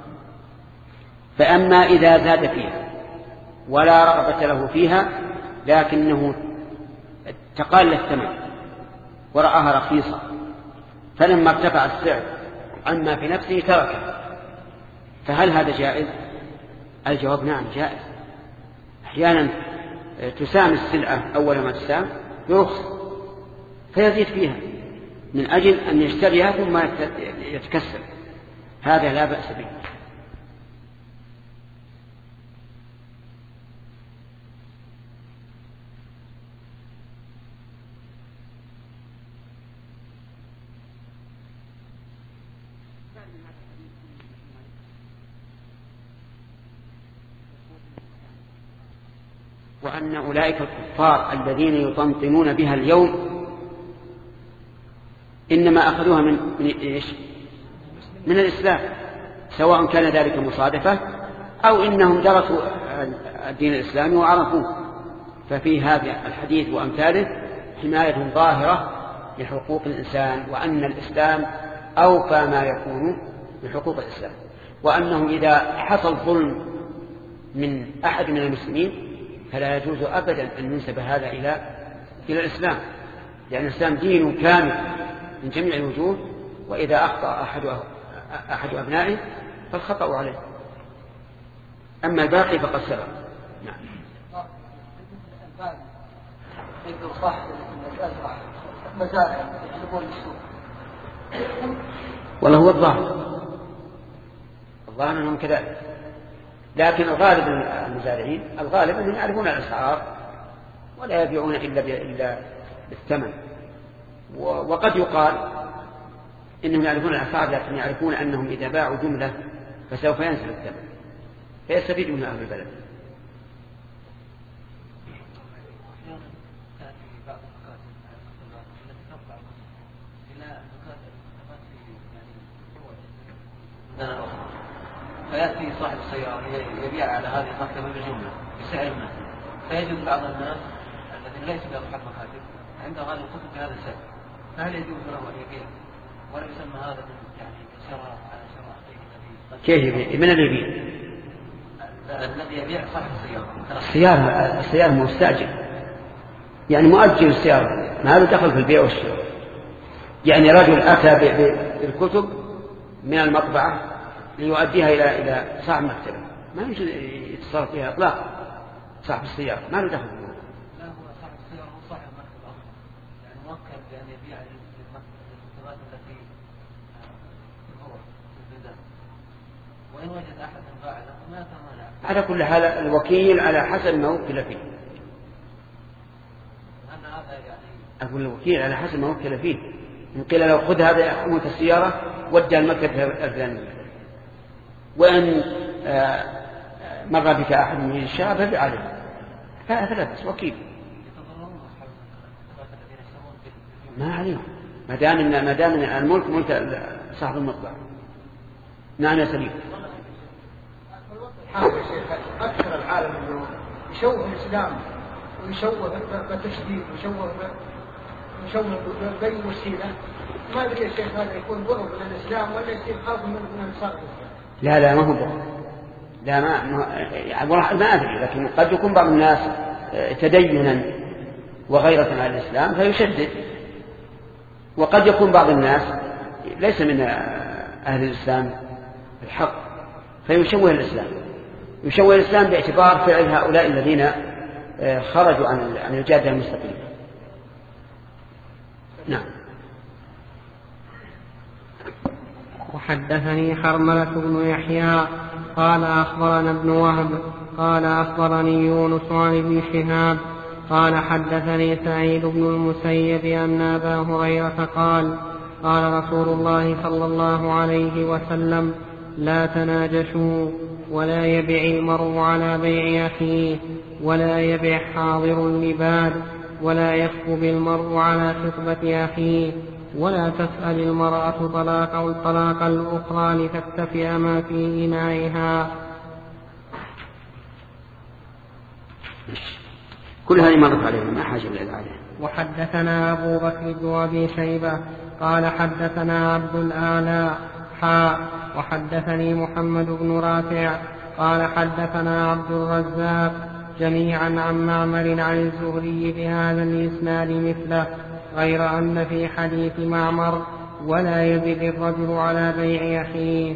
فأما إذا زاد فيها ولا رغبة له فيها لكنه تقال الثمن ورآها رخيصة، فلما ارتفع السعر عما في نفسه تركه، فهل هذا جائز؟ الجواب نعم جائز. أحيانا تسام السلعة أول ما تسام برخص فيزيد فيها من أجل أن يشتريها ثم يتكسر، هذا لا بأس به. وأن أولئك الكفار الذين يطمطمون بها اليوم إنما أخذوها من من, إيش؟ من الإسلام، سواء كان ذلك مصادفة أو إنهم درسوا الدين الإسلامي وعرفوه. ففي هذا الحديث وأمثاله حماية ظاهرة لحقوق الإنسان، وأن الإسلام أوفى ما يكون بحقوق الإسلام، وأنه إذا حصل ظلم من أحد من المسلمين فلا يجوز أبدا أن ينسب هذا إلى إلى الإسلام، لأن الإسلام دين كامل من جميع الوجوه، وإذا أخطأ أحد أحد أبنائه فالخطأ عليه، أما الباقي فقد سبق. نعم. والله هو الظاهر الظاهر أنهم كذلك، لكن الغالب المزارعين الغالب أنهم يعرفون الأسعار ولا يبيعون إلا إلا بالثمن، وقد يقال إنهم يعرفون الأسعار لكن يعرفون أنهم إذا باعوا جملة فسوف ينزل الثمن فيستفيد من أهل البلد. فيأتي صاحب السيارة يبيع على هذه المكتبة بالجملة بسعر ما، فيجد بعض الناس الذين ليسوا بأصحاب مكاتب عندهم هذه الكتب بهذا السعر، فهل يجوز له أن يبيع ولا يسمى هذا يعني شراء على شراء؟ كيف يبيع؟ من الذي يبيع؟ الذي يبيع صاحب السيارة. السيارة السيارة مستأجر، يعني مؤجر السيارة، ما له دخل في البيع والشراء. يعني رجل أتى بالكتب من المطبعة ليؤديها إلى إلى صاحب المكتبة، ما يمكن يتصرف فيها إطلاقا. صاحب السيارة ما له دخل. لا، هو صاحب السيارة هو صاحب المكتبة أصلا، يعني موكل بأن يبيع للمكتبات التي هو في البلدان، وإن وجد أحد باع له ما يتمانع. على كل حال الوكيل على حسب ما وكل فيه. أنا هذا يعني أقول الوكيل على حسب ما وكل فيه. إن قيل لو خذ هذا حمولة السيارة ودى المكتبة الفلانية، وأن مر بك أحد من الشعب فبع عليه، فلا بس وكيل ما عليه، ما دام ما دام الملك ملك صاحب المطبع. نعم يا سليم. أكثر العالم اليوم يشوه الإسلام ويشوه بالتشديد ويشوه يشوه بأي وسيلة. ما أدري يا شيخ هذا يكون ضرب من الإسلام ولا يصير خاف من الإنصار؟ لا لا ما هو ضرب، لا ما ما ما أدري، لكن قد يكون بعض الناس تدينا وغيرة على الإسلام فيشدد، وقد يكون بعض الناس ليس من أهل الإسلام الحق فيشوه الإسلام، يشوه الإسلام باعتبار فعل هؤلاء الذين خرجوا عن الجادة المستقيمة. نعم. وحدثني حرملة بن يحيى قال أخبرنا ابن وهب قال أخبرني يونس عن ابن شهاب قال حدثني سعيد بن المسيب أن أبا هريرة قال قال رسول الله صلى الله عليه وسلم لا تناجشوا ولا يبع المرء على بيع أخيه ولا يبع حاضر لباد ولا يخطب المرء على خطبة أخيه ولا تسأل المرأة طلاق أو الطلاق الأخرى لتكتفئ ما في إنائها. كل هذه مرت علينا ما حاجة إلى العادة. وحدثنا أبو بكر بن أبي شيبة قال حدثنا عبد الأعلى حاء وحدثني محمد بن رافع قال حدثنا عبد الرزاق جميعا عن معمر عن الزهري بهذا الإسناد مثله غير أن في حديث معمر ولا يزد الرجل على بيع أخيه.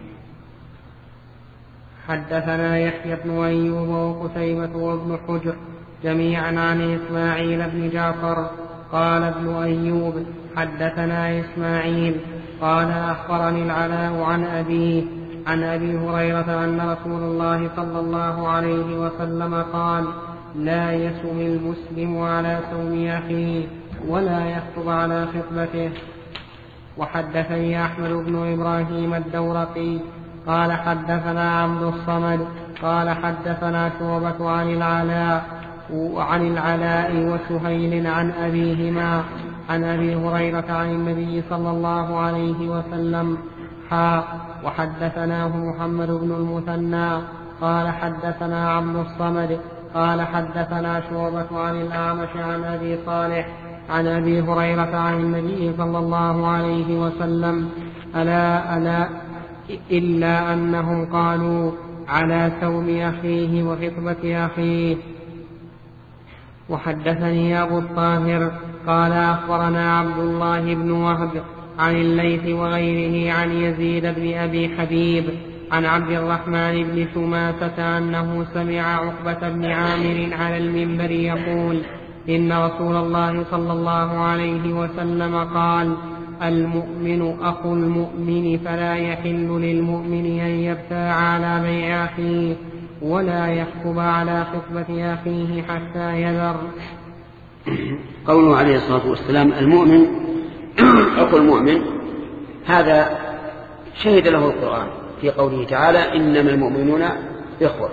حدثنا يحيى بن أيوب وقتيبة وابن حجر جميعا عن إسماعيل بن جعفر قال ابن أيوب حدثنا إسماعيل قال أخبرني العلاء عن أبيه عن أبي هريرة أن رسول الله صلى الله عليه وسلم قال لا يسم المسلم على سوم أخيه ولا يخطب على خطبته. وحدثني أحمد بن إبراهيم الدورقي قال حدثنا عبد الصمد قال حدثنا شعبة عن العلاء وعن العلاء وسهيل عن أبيهما عن أبي هريرة عن النبي صلى الله عليه وسلم حا وحدثناه محمد بن المثنى قال حدثنا عبد الصمد قال حدثنا شعبة عن الأعمش عن أبي صالح عن أبي هريرة عن النبي صلى الله عليه وسلم ألا ألا إلا أنهم قالوا على سوم أخيه وخطبة أخيه. وحدثني أبو الطاهر قال أخبرنا عبد الله بن وهب عن الليث وغيره عن يزيد بن أبي حبيب عن عبد الرحمن بن ثماسة أنه سمع عقبة بن عامر على المنبر يقول إن رسول الله صلى الله عليه وسلم قال المؤمن أخو المؤمن فلا يحل للمؤمن أن يبتاع على بيع أخيه ولا يخطب على خطبة أخيه حتى يذر. قوله عليه الصلاة والسلام المؤمن أخو المؤمن هذا شهد له القرآن في قوله تعالى إنما المؤمنون إخوة.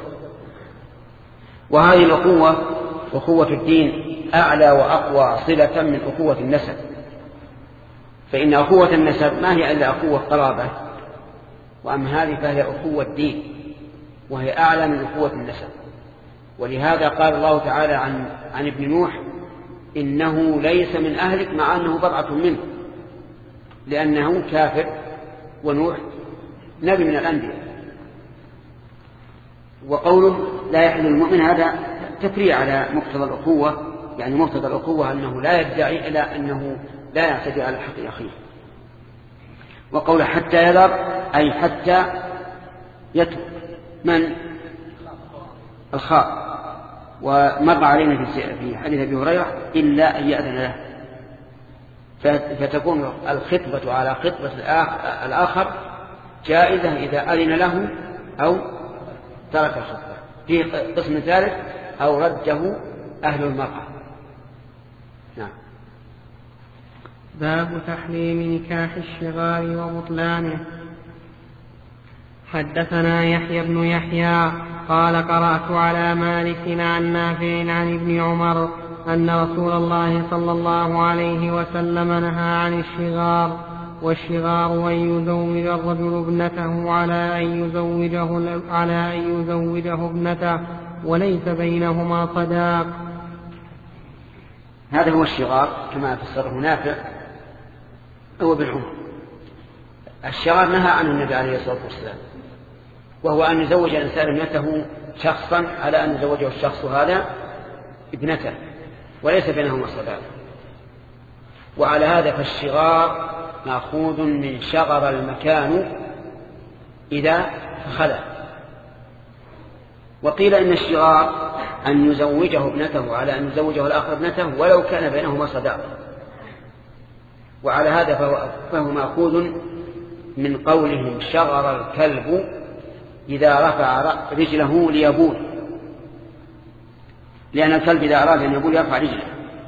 وهذه الأخوة أخوة الدين أعلى وأقوى صلة من أخوة النسب، فإن أخوة النسب ما هي إلا أخوة قرابة، وأما هذه فهي أخوة الدين وهي أعلى من أخوة النسب. ولهذا قال الله تعالى عن, عن ابن نوح إنه ليس من أهلك مع أنه بضعة منه لأنه كافر ونوح نبي من الأنبياء. وقوله لا يحل المؤمن هذا تفريع على مقتضى الأخوة، يعني مقتضى الأخوة أنه لا يدعي إلى أنه لا يعتدي على حق أخيه. وقوله حتى يذر أي حتى يترك من الخاء. ومر علينا في حديث أبي هريرة إلا أن يأذن له، فتكون الخطبة على خطبة الآخر جائزة إذا أذن له أو ترك الخطبة. في قسم ثالث أو رده أهل المرأة. نعم. باب تحريم نكاح الشغار وبطلانه. حدثنا يحيى بن يحيى قال قرأت على مالك عن نافع عن ابن عمر أن رسول الله صلى الله عليه وسلم نهى عن الشغار، والشغار أن يزوج الرجل ابنته على أن يزوجه, على أن يزوجه ابنته وليس بينهما صداق. هذا هو الشغار كما فسره نافع هو ابن عمر. الشغار نهى عنه النبي عليه الصلاة والسلام، وهو أن يزوج الإنسان ابنته شخصا على أن يزوجه الشخص هذا ابنته وليس بينهما صداق. وعلى هذا فالشغار مأخوذ من شغر المكان إذا خلا. وقيل إن الشغار أن يزوجه ابنته على أن يزوجه الآخر ابنته ولو كان بينهما صداق. وعلى هذا فهو, فهو مأخوذ من قولهم شغر الكلب إذا رفع رجله ليبول، لأن الكلب إذا أراد أن يبول يرفع رجله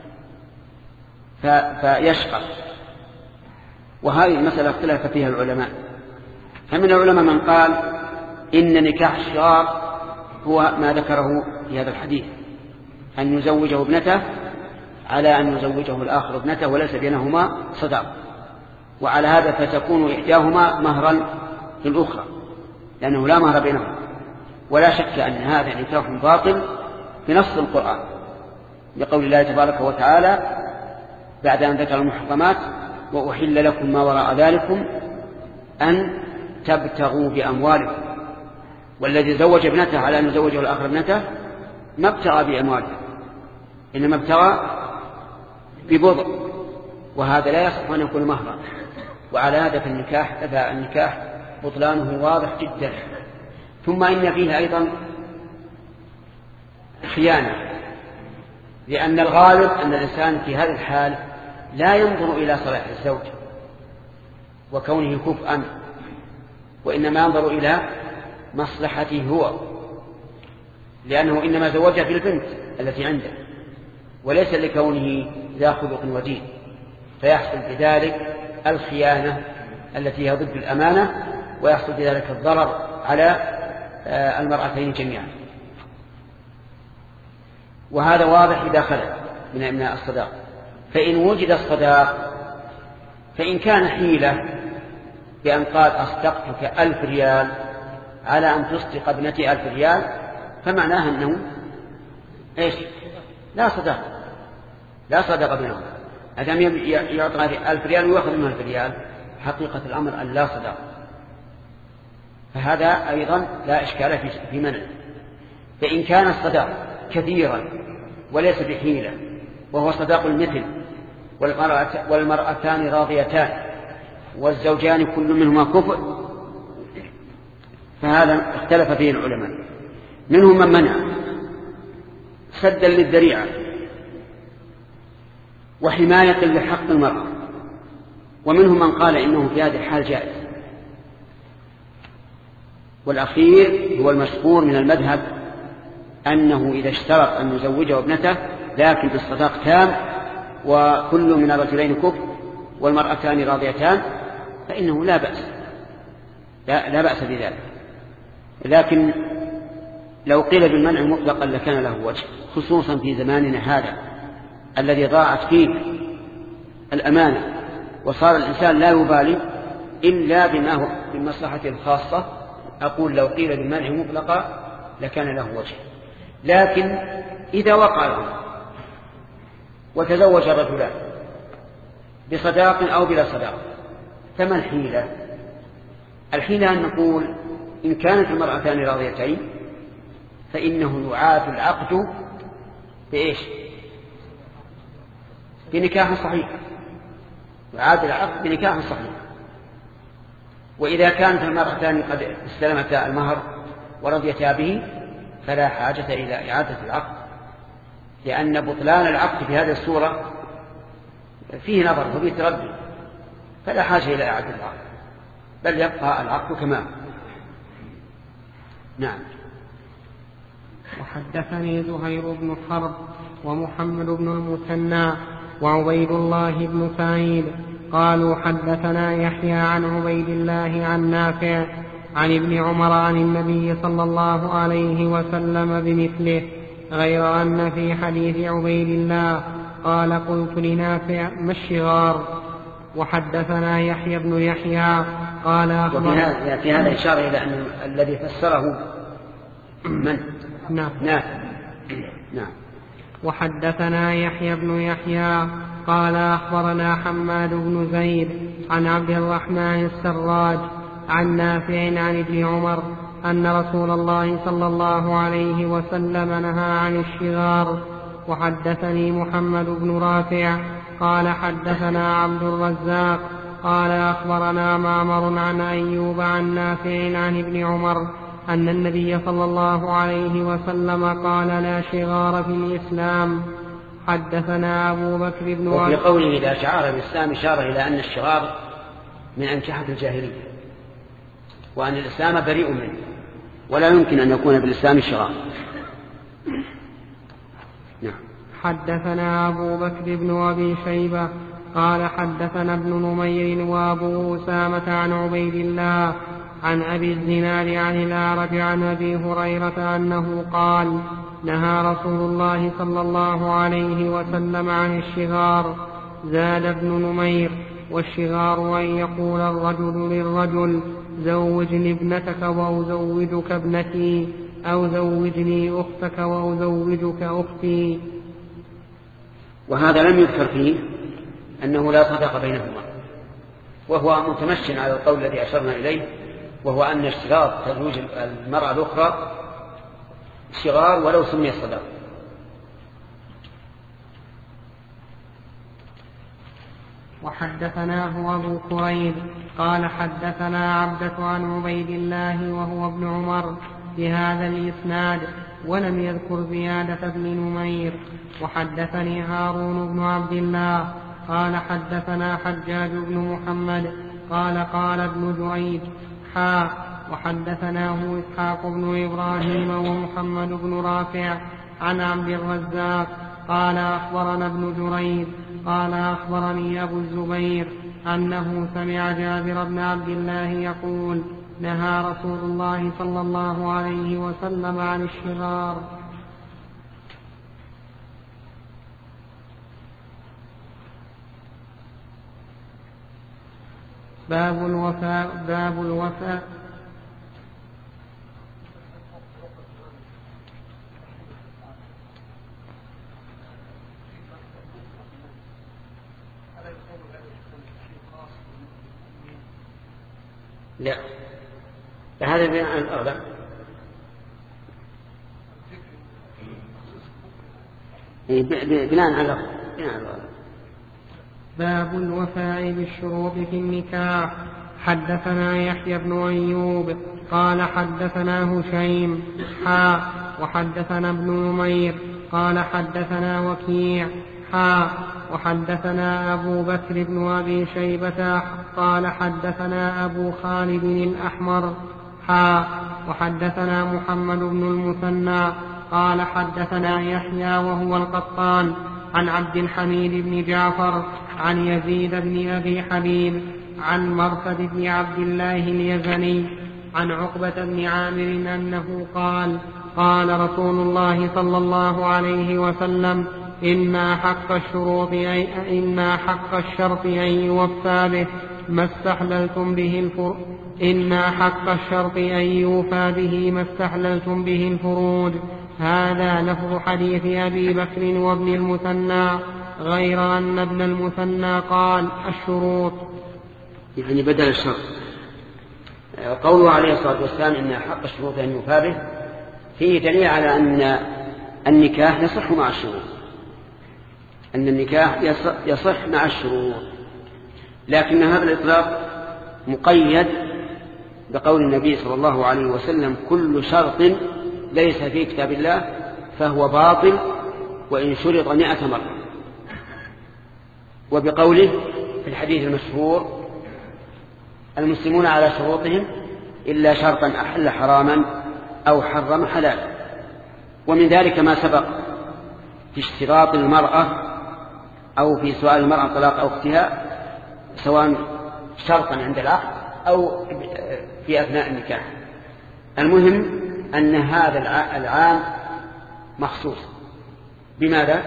فيشقر. وهذه المسألة اختلف فيها العلماء، فمن العلماء من قال إن نكاح الشغار هو ما ذكره في هذا الحديث، أن يزوجه ابنته على أن يزوجه الآخر ابنته وليس بينهما صداق. وعلى هذا فتكون إحداهما مهرا للأخرى لأنه لا مهر بينهما. ولا شك أن هذا نكاح باطل في نص القرآن لقول الله تبارك وتعالى بعد أن ذكر المحرمات وأحل لكم ما وراء ذلكم أن تبتغوا بأموالكم. والذي زوج ابنته على أن يزوجه الآخر ابنته ما ابتغى بأمواله إنما ابتغى ببضع، وهذا لا يصح أن يكون مهرا. وعلى هذا في النكاح إذا النكاح بطلانه واضح جدا. ثم إن فيه أيضا خيانة، لأن الغالب أن الإنسان في هذه الحال لا ينظر إلى صلاح الزوج وكونه كفءا، وإنما ينظر إلى مصلحته هو، لأنه إنما زوجها في البنت التي عنده وليس لكونه ذا خلق ودين، فيحصل بذلك الخيانة التي هي ضد الأمانة، ويحصل بذلك الضرر على المرأتين جميعا. وهذا واضح إذا خلت من أبناء الصداق. فإن وجد الصداق فإن كان حيلة بأن قال أصدقتك ألف ريال على أن تصدق ابنتي ألف ريال، فمعناها أنه إيش؟ لا صداق، لا صدق بينهم. أدام يعطى ألف ريال ويأخذ منه ألف ريال، حقيقة الأمر أن لا صداق. فهذا أيضا لا إشكال في منع. فإن كان الصداق كثيرا وليس بحيلة وهو صداق المثل والمرأتان راضيتان والزوجان كل منهما كفء، فهذا اختلف فيه العلماء. منهم من منع سدا للذريعة وحماية لحق المرأة، ومنهم من قال إنه في هذه الحال جائز. والأخير هو المشهور من المذهب أنه إذا اشترط أن يزوجه ابنته لكن بالصداق تام وكل من الرجلين كفء والمرأتان راضيتان فإنه لا بأس، لا, لا بأس بذلك. لكن لو قيل بالمنع مطلقا لكان له وجه، خصوصا في زماننا هذا الذي ضاعت فيه الأمانة وصار الإنسان لا يبالي إلا بما هو بالمصلحة الخاصة. أقول لو قيل بالمنع مطلقا لكان له وجه. لكن إذا وقع الأمر وتزوج الرجلان بصداق أو بلا صداق فما الحيلة؟ الحيلة أن نقول إن كانت المرأتان راضيتين فإنه يعاد العقد بإيش؟ بنكاح صحيح، يعاد العقد بنكاح صحيح. وإذا كانت المرأتان قد استلمتا المهر ورضيتا به فلا حاجة إلى إعادة العقد، لأن بطلان العقد في هذه الصورة فيه نظر وفيه تردد، فلا حاجة إلى إعادة العقد، بل يبقى العقد كما. نعم. وحدثني زهير بن حرب ومحمد بن المثنى وعبيد الله بن سعيد قالوا حدثنا يحيى عن عبيد الله عن نافع عن ابن عمر عن النبي صلى الله عليه وسلم بمثله، غير أن في حديث عبيد الله قال قلت لنافع ما الشغار. وحدثنا يحيى بن يحيى قال أخبرنا. في هذا إشارة إلى أن الذي فسره من؟ نعم. نافع. نعم. وحدثنا يحيى بن يحيى قال أخبرنا حماد بن زيد عن عبد الرحمن السراج عن نافع عن ابن عمر أن رسول الله صلى الله عليه وسلم نهى عن الشغار. وحدثني محمد بن رافع قال حدثنا عبد الرزاق قال أخبرنا معمر عن أيوب عن نافع عن ابن عمر أن النبي صلى الله عليه وسلم قال لا شغار في الإسلام. حدثنا أبو بكر بن وفي قوله إذا شعار الإسلام إشارة إلى أن الشغار من أنكحة الجاهلية وأن الإسلام بريء منه ولا يمكن أن يكون بالإسلام شغار. نعم. حدثنا أبو بكر بن أبي شيبة قال حدثنا ابن نمير وأبو أسامة عن عبيد الله عن أبي الزناد عن الأعرج عن أبي هريرة أنه قال نهى رسول الله صلى الله عليه وسلم عن الشغار. زاد ابن نمير والشغار أن يقول الرجل للرجل زوجني ابنتك وأزوجك ابنتي، أو زوجني أختك وأزوجك أختي. وهذا لم يذكر فيه أنه لا صداق بينهما، وهو متمشن على القول الذي أشرنا إليه، وهو أن اشتراط تزويج المرأة الأخرى شغار ولو سمي صداق. وحدثناه أبو كريب قال حدثنا عبدة عن عبيد الله وهو ابن عمر بهذا الإسناد ولم يذكر زيادة بن نمير. وحدثني هارون بن عبد الله قال حدثنا حجاج بن محمد قال قال ابن جريج حا وحدثناه إسحاق بن إبراهيم ومحمد بن رافع عن عبد الرزاق قال أخبرنا ابن جريج قال أخبرني أبو الزبير أنه سمع جابر بن عبد الله يقول نهى رسول الله صلى الله عليه وسلم عن الشغار. باب الوفاء باب الوفاء لا هذا بناء على الأغلب. بناء على الأغلب. باب الوفاء بالشروط في النكاح. حدثنا يحيى بن أيوب قال حدثنا هشيم حا وحدثنا ابن نمير قال حدثنا وكيع حا وحدثنا أبو بكر بن أبي شيبة قال حدثنا أبو خالد الأحمر حا وحدثنا محمد بن المثنى قال حدثنا يحيى وهو القطان عن عبد الحميد بن جعفر عن يزيد بن أبي حبيب عن مرثد بن عبد الله اليزني عن عقبة بن عامر أنه قال قال رسول الله صلى الله عليه وسلم إن حق الشروط أي إن حق الشرط أن يوفى به ما استحللتم به الفر إن حق الشرط أن يوفى به ما استحللتم به الفروج. هذا لفظ حديث أبي بكر وابن المثنى غير أن ابن المثنى قال الشروط يعني بدل الشرط. قوله عليه الصلاة والسلام إن حق الشروط أن يوفى به فيه دليل على أن النكاح يصح مع الشروط، أن النكاح يصح مع الشروط، لكن هذا الإطلاق مقيد بقول النبي صلى الله عليه وسلم كل شرط ليس في كتاب الله فهو باطل وإن شرط مئة مرة، وبقوله في الحديث المشهور المسلمون على شروطهم إلا شرطا أحل حراما أو حرم حلالا. ومن ذلك ما سبق في اشتراط المرأة أو في سؤال المرأة طلاق أختها سواء شرطا عند العقد أو في أثناء النكاح. المهم أن هذا العام مخصوص بماذا؟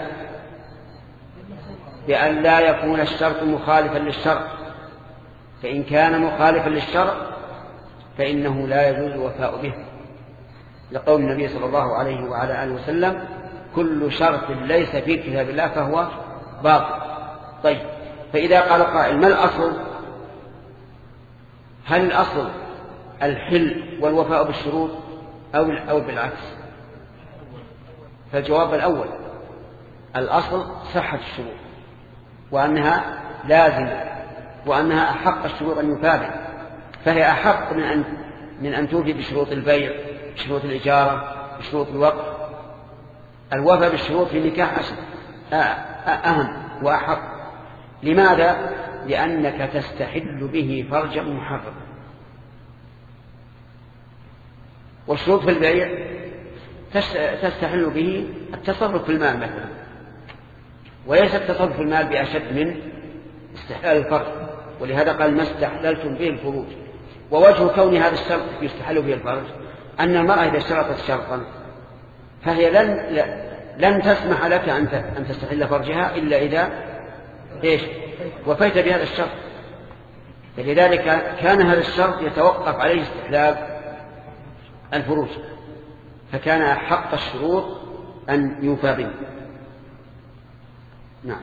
بأن لا يكون الشرط مخالفا للشرع، فإن كان مخالفا للشرع فإنه لا يجوز الوفاء به، لقول النبي صلى الله عليه وعلى آله وسلم كل شرط ليس في كتاب الله فهو باطل. طيب، فإذا قال قائل ما الأصل؟ هل الأصل الحل والوفاء بالشروط أو أو بالعكس؟ فالجواب الأول، الأصل صحة الشروط وأنها لازمة وأنها أحق الشروط أن يوفى بها، فهي أحق من أن من أن توفي بشروط البيع، بشروط الإجارة، بشروط الوقف. الوفاء بالشروط في النكاح أهم وأحق. لماذا؟ لأنك تستحل به فرجا محرما. والشروط في البيع تستحل به التصرف في المال مثلا، وليس التصرف في المال بأشد من استحلال الفرج، ولهذا قال ما استحللتم به الفروج. ووجه كون هذا الشرط يستحل به الفرج أن المرأة إذا اشترطت شرطا فهي لن لن تسمح لك أن تستحل فرجها إلا إذا إيش وفيت بهذا الشرط. فلذلك كان هذا الشرط يتوقف عليه استحلال الفروج، فكان أحق الشروط أن يوفى به. نعم.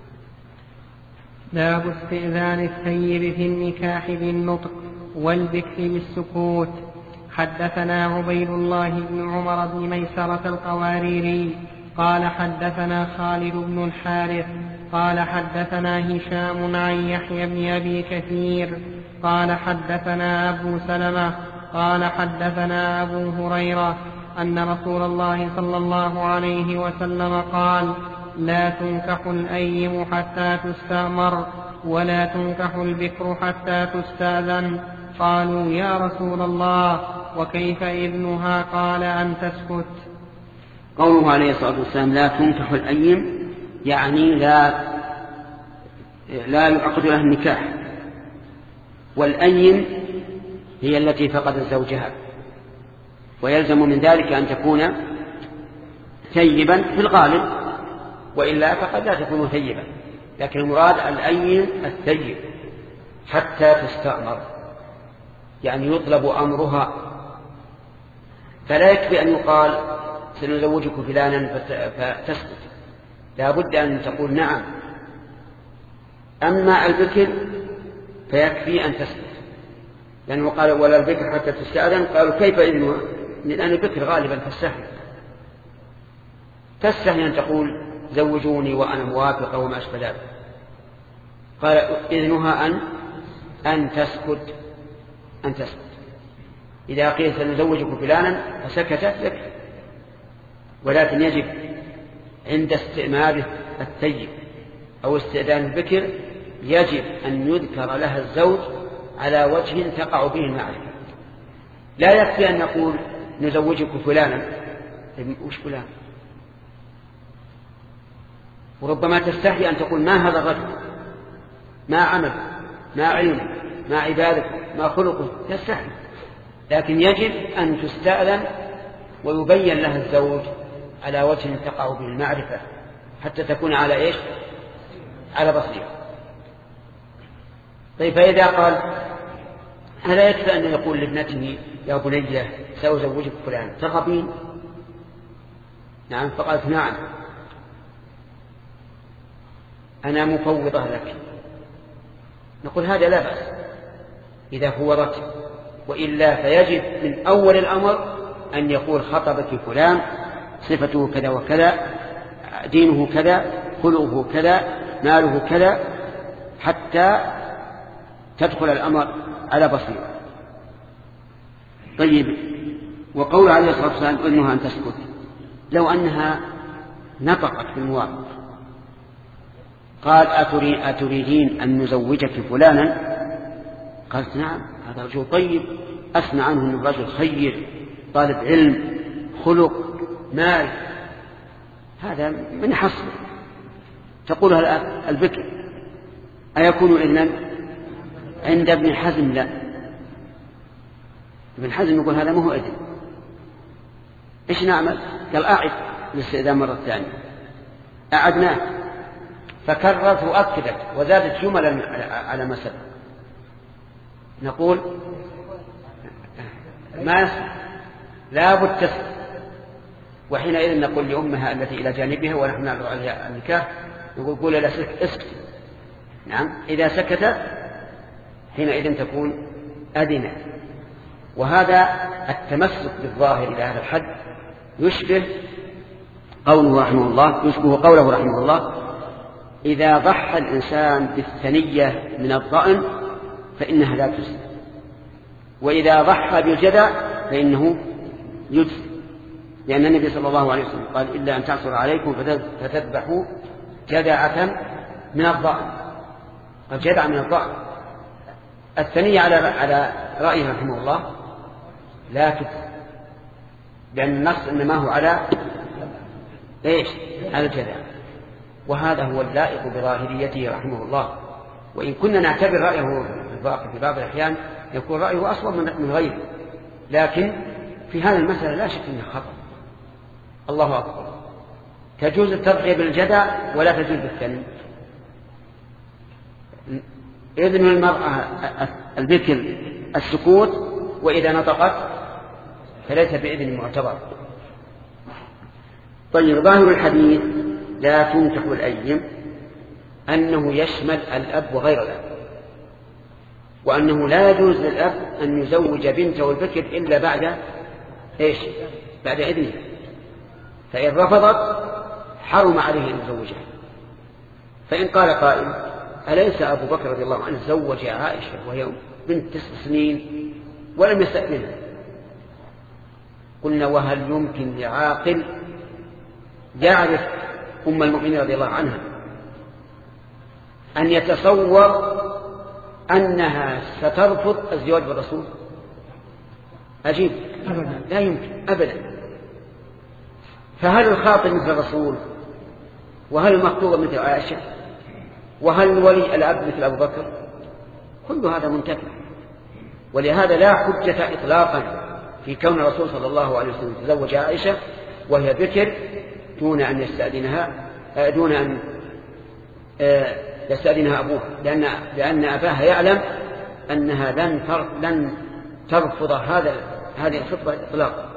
باب استئذان الثيب في النكاح بالنطق والبكر بالسكوت. حدثنا عبيد الله بن عمر بن ميسرة القواريري قال حدثنا خالد بن الحارث قال حدثنا هشام عن يحيى بن أبي كثير قال حدثنا أبو سلمة قال حدثنا أبو هريرة أن رسول الله صلى الله عليه وسلم قال: لا تنكح الأيم حتى تستأمر ولا تنكح البكر حتى تستأذن. قالوا: يا رسول الله وكيف إذنها؟ قال: أن تسكت. قوله عليه الصلاة والسلام لا تنكح الأيم يعني لا لا يعقد لها النكاح، والأيم هي التي فقدت زوجها، ويلزم من ذلك أن تكون ثيبا في الغالب، وإلا فقد لا تكون ثيبا، لكن المراد الأيم الثيب حتى تستأمر، يعني يطلب أمرها. فلا يكفي أن يقال سنزوجك فلانا فتسكت، لا بد أن تقول نعم. أما البكر فيكفي أن تسكت، لأنه قال ولا البكر حتى تستأذن. قالوا: كيف إذنها؟ لأن البكر غالبا تستحي تستحي أن تقول زوجوني وأنا موافقة وما أشبه ذلك. قال: إذنها أن أن تسكت أن تسكت إذا قيل سنزوجك فلانا فسكتت لك، ولكن يجب عند استئمار الثيب أو استئذان البكر يجب أن يذكر لها الزوج على وجه تقع به المعرفة. لا يكفي أن نقول نزوجك فلانا، وش فلان؟ وربما تستحي أن تقول ما هذا الرجل، ما عمل، ما علم، ما عبادته، ما خلقه، تستحي. لكن يجب أن تستأذن ويبين لها الزوج على وجه تقع به المعرفة حتى تكون على إيش؟ على بصيرة. طيب، فإذا قال ألا يكفي أن يقول لابنته يا بنية سأزوجك فلان ترغبين؟ نعم. فقالت نعم أنا مفوضة لك. نقول هذا لا بأس إذا فوضت، وإلا فيجب من أول الأمر أن يقول خطبك فلان صفته كذا وكذا، دينه كذا، خلقه كذا، ماله كذا، حتى تدخل الأمر على بصيرة. طيب، وقول عليه الصلاة والسلام إنها أن تسكت، لو أنها نطقت بالموافق قال أتري أتريدين أن نزوجك فلانا؟ قالت نعم، هذا رجل طيب أسمع عنه أنه رجل خير، طالب علم، خلق، مال، هذا من حصل. تقولها البكر. أيكون إذنا؟ عند ابن حزم لا، ابن حزم يقول هذا ما هو إذن. إيش نعمل؟ قال أعد الاستئذان مرة ثانية. أعدناه فكررت وأكدت وزادت جملا على ما سبق. نقول ما لا بد تسكت، وحينئذ نقول لأمها التي إلى جانبها ونحن نعرض عليها النكاح نقول قول لا اسكت. نعم، إذا سكت حينئذ تكون أذنة. وهذا التمسك بالظاهر إلى هذا الحد يشبه قوله رحمه الله يشبه قوله رحمه الله: إذا ضحى الإنسان بالثنية من الضأن فإنها لا تجزي، وإذا ضحى بالجدع فإنه يجزي، لأن النبي صلى الله عليه وسلم قال: إلا أن تعصر عليكم فتذبحوا جدعة من الضأن. قال جدع من الضأن. الثنية على على رأيه رحمه الله لا تجزي، لأن النص إنما هو على إيش؟ على الجدع. وهذا هو اللائق بظاهريته رحمه الله. وإن كنا نعتبر رأيه في بعض الأحيان يكون رأيه أصوب من غيره، لكن في هذه المسألة لا شك أنه خطأ. الله أكبر. تجوز التضحية بالجدع ولا تجوز بالثني. إذن المرأة البكر السكوت، وإذا نطقت فليس بإذن معتبر. طيب، ظاهر الحديث لا تنكح الأيم أنه يشمل الأب وغير الأب، وأنه لا يجوز للأب أن يزوج بنته البكر إلا بعد إيش؟ بعد إذنه، فإن رفضت حرم عليه أن يزوجها. فإن قال قائل: أليس أبو بكر رضي الله عنه زوج عائشة وهي بنت تسع سنين ولم يستأذنها؟ قلنا: وهل يمكن لعاقل يعرف أم المؤمنين رضي الله عنها أن يتصور أنها سترفض الزواج بالرسول؟ أجيب: أبدا، لا يمكن أبدا. فهل الخاطب مثل الرسول؟ وهل المخطوبة مثل عائشة؟ وهل ولي الأب مثل أبو بكر؟ كل هذا منتفع. ولهذا لا حجة إطلاقا في كون الرسول صلى الله عليه وسلم تزوج عائشة وهي بكر دون أن يستأذنها دون أن يستأذنها أبوها، لأن لأن أباها يعلم أنها لن لن ترفض هذا هذه الخطبة إطلاقا.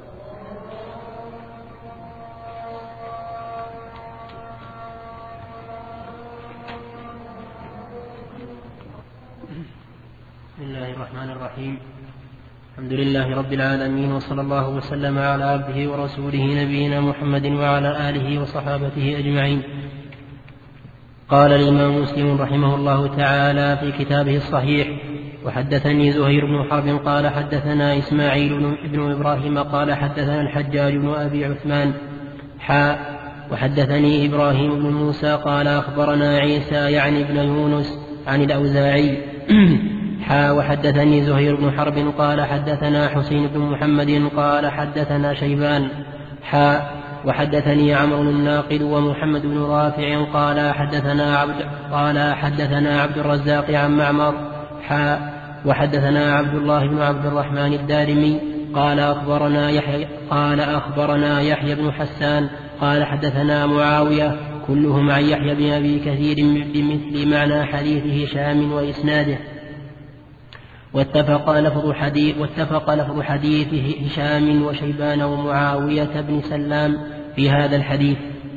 بسم الله الرحمن الرحيم. الحمد لله رب العالمين، وصلى الله وسلم على عبده ورسوله نبينا محمد وعلى آله وصحابته أجمعين. قال الإمام مسلم رحمه الله تعالى في كتابه الصحيح: وحدثني زهير بن حرب قال حدثنا إسماعيل بن إبراهيم قال حدثنا الحجاج بن أبي عثمان حاء وحدثني إبراهيم بن موسى قال أخبرنا عيسى يعني بن يونس عن الأوزاعي حا وحدثني زهير بن حرب قال حدثنا حسين بن محمد قال حدثنا شيبان حا وحدثني عمرو الناقد ومحمد بن رافع قال حدثنا عبد قال حدثنا عبد الرزاق عن معمر حا وحدثنا عبد الله بن عبد الرحمن الدارمي قال أخبرنا يحيى قال أخبرنا يحيى بن حسان قال حدثنا معاوية كلهم عن يحيى بن أبي كثير بمثل معنى حديث هشام وإسناده. واتفق لفظ حديث واتفق لفظ حديث هشام وشيبان ومعاوية بن سلام في هذا الحديث.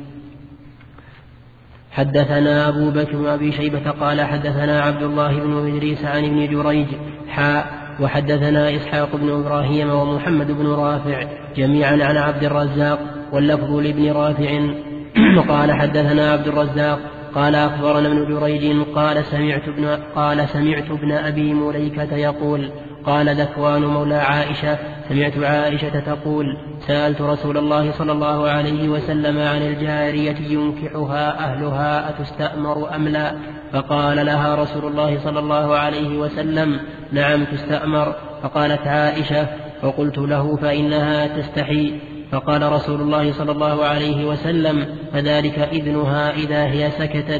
حدثنا أبو بكر بن أبي شيبة قال حدثنا عبد الله بن إدريس عن ابن جريج حاء وحدثنا إسحاق بن إبراهيم ومحمد بن رافع جميعا عن عبد الرزاق واللفظ لابن رافع قال حدثنا عبد الرزاق قال أخبرنا ابن جريج قال سمعت ابن, قال سمعت ابن أبي مليكة يقول قال ذكوان مولى عائشة سمعت عائشة تقول سألت رسول الله صلى الله عليه وسلم عن الجارية ينكحها أهلها أتستأمر أم لا؟ فقال لها رسول الله صلى الله عليه وسلم نعم تستأمر. فقالت عائشة فقلت له فإنها تستحي. فقال رسول الله صلى الله عليه وسلم فذلك إذنها إذا هي سكتت.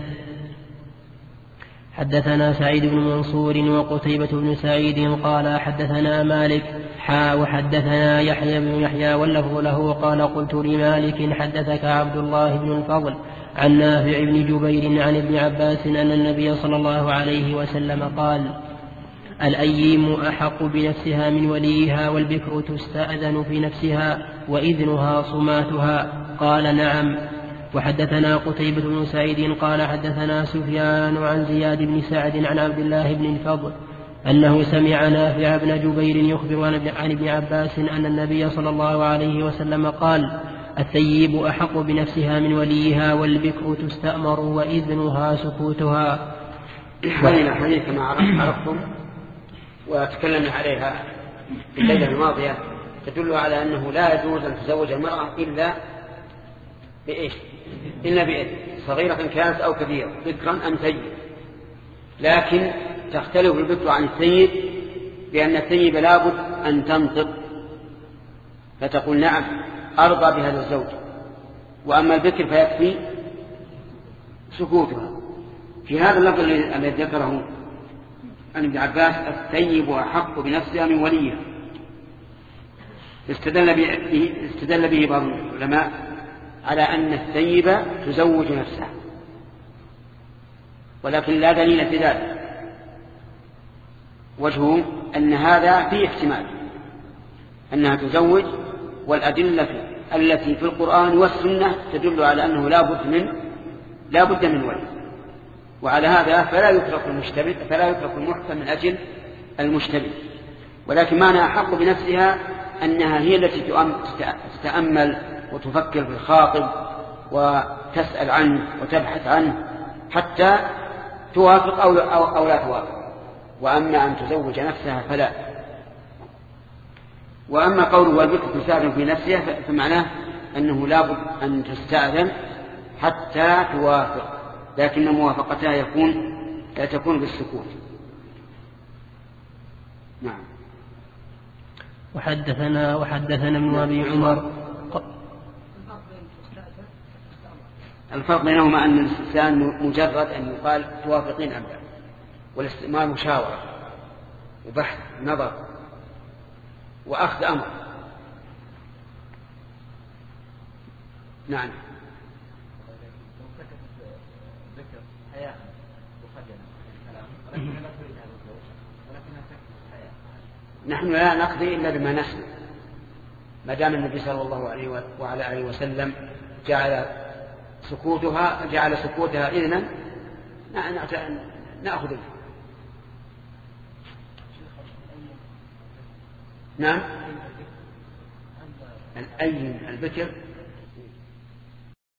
حدثنا سعيد بن منصور وقتيبة بن سعيد قال حدثنا مالك حا وحدثنا يحيى بن يحيى واللفظ له قال قلت لمالك حدثك عبد الله بن الفضل عن نافع بن جبير عن ابن عباس أن النبي صلى الله عليه وسلم قال الأيم أحق بنفسها من وليها والبكر تستأذن في نفسها وإذنها صماتها. قال نعم. وحدثنا قتيبة بن سعيد قال حدثنا سفيان عن زياد بن سعد عن عبد الله بن الفضل أنه سمع نافع بن جبير يخبر عن ابن عباس أن النبي صلى الله عليه وسلم قال الثيب أحق بنفسها من وليها والبكر تستأمر وإذنها سكوتها. هذه حديث كما عرفتم وتكلمنا عليها في الليلة الماضية تدل على أنه لا يجوز أن تزوج المرأة إلا بإيش؟ إلا بإذن، صغيرة كانت أو كبيرة، بكرا أم ثيب. لكن تختلف البكر عن الثيب بأن الثيب لابد أن تنطق فتقول نعم أرضى بهذا الزوج، وأما البكر فيكفي سكوتها. في هذا اللفظ الذي ذكره عن ابن عباس الثيب أحق بنفسها من وليها استدل به, استدل به بعض العلماء على أن الثيبة تزوج نفسها، ولكن لا دليل في ذلك. وجهه أن هذا فيه احتمال أنها تزوج، والأدلة التي في القرآن والسنة تدل على أنه لا بد من لا بد من ولي. وعلى هذا فلا يترك المشتبه فلا يترك المحكم من أجل المشتبه. ولكن معنى أحق بنفسها أنها هي التي تتأمل وتفكر في الخاطب وتسأل عنه وتبحث عنه حتى توافق أو, أو, أو لا توافق. وأما أن تزوج نفسها فلا. وأما قوله والبكر تستأذن في نفسها فمعناه أنه لا بد أن تستأذن حتى توافق، لكن موافقتها يكون لا تكون بالسكوت. نعم. وحدثنا وحدثنا ابن أبي عمر. الفرق بينهما أن الاستئذان مجرد أن يقال توافقين أم لا، والاستئمار مشاورة وبحث نظر وأخذ أمر. نعم. نحن لا نقضي إلا بما نسمع، ما دام النبي صلى الله عليه وعلى آله وسلم جعل سكوتها جعل سكوتها إذنا نأخذ به. نعم. الأين البكر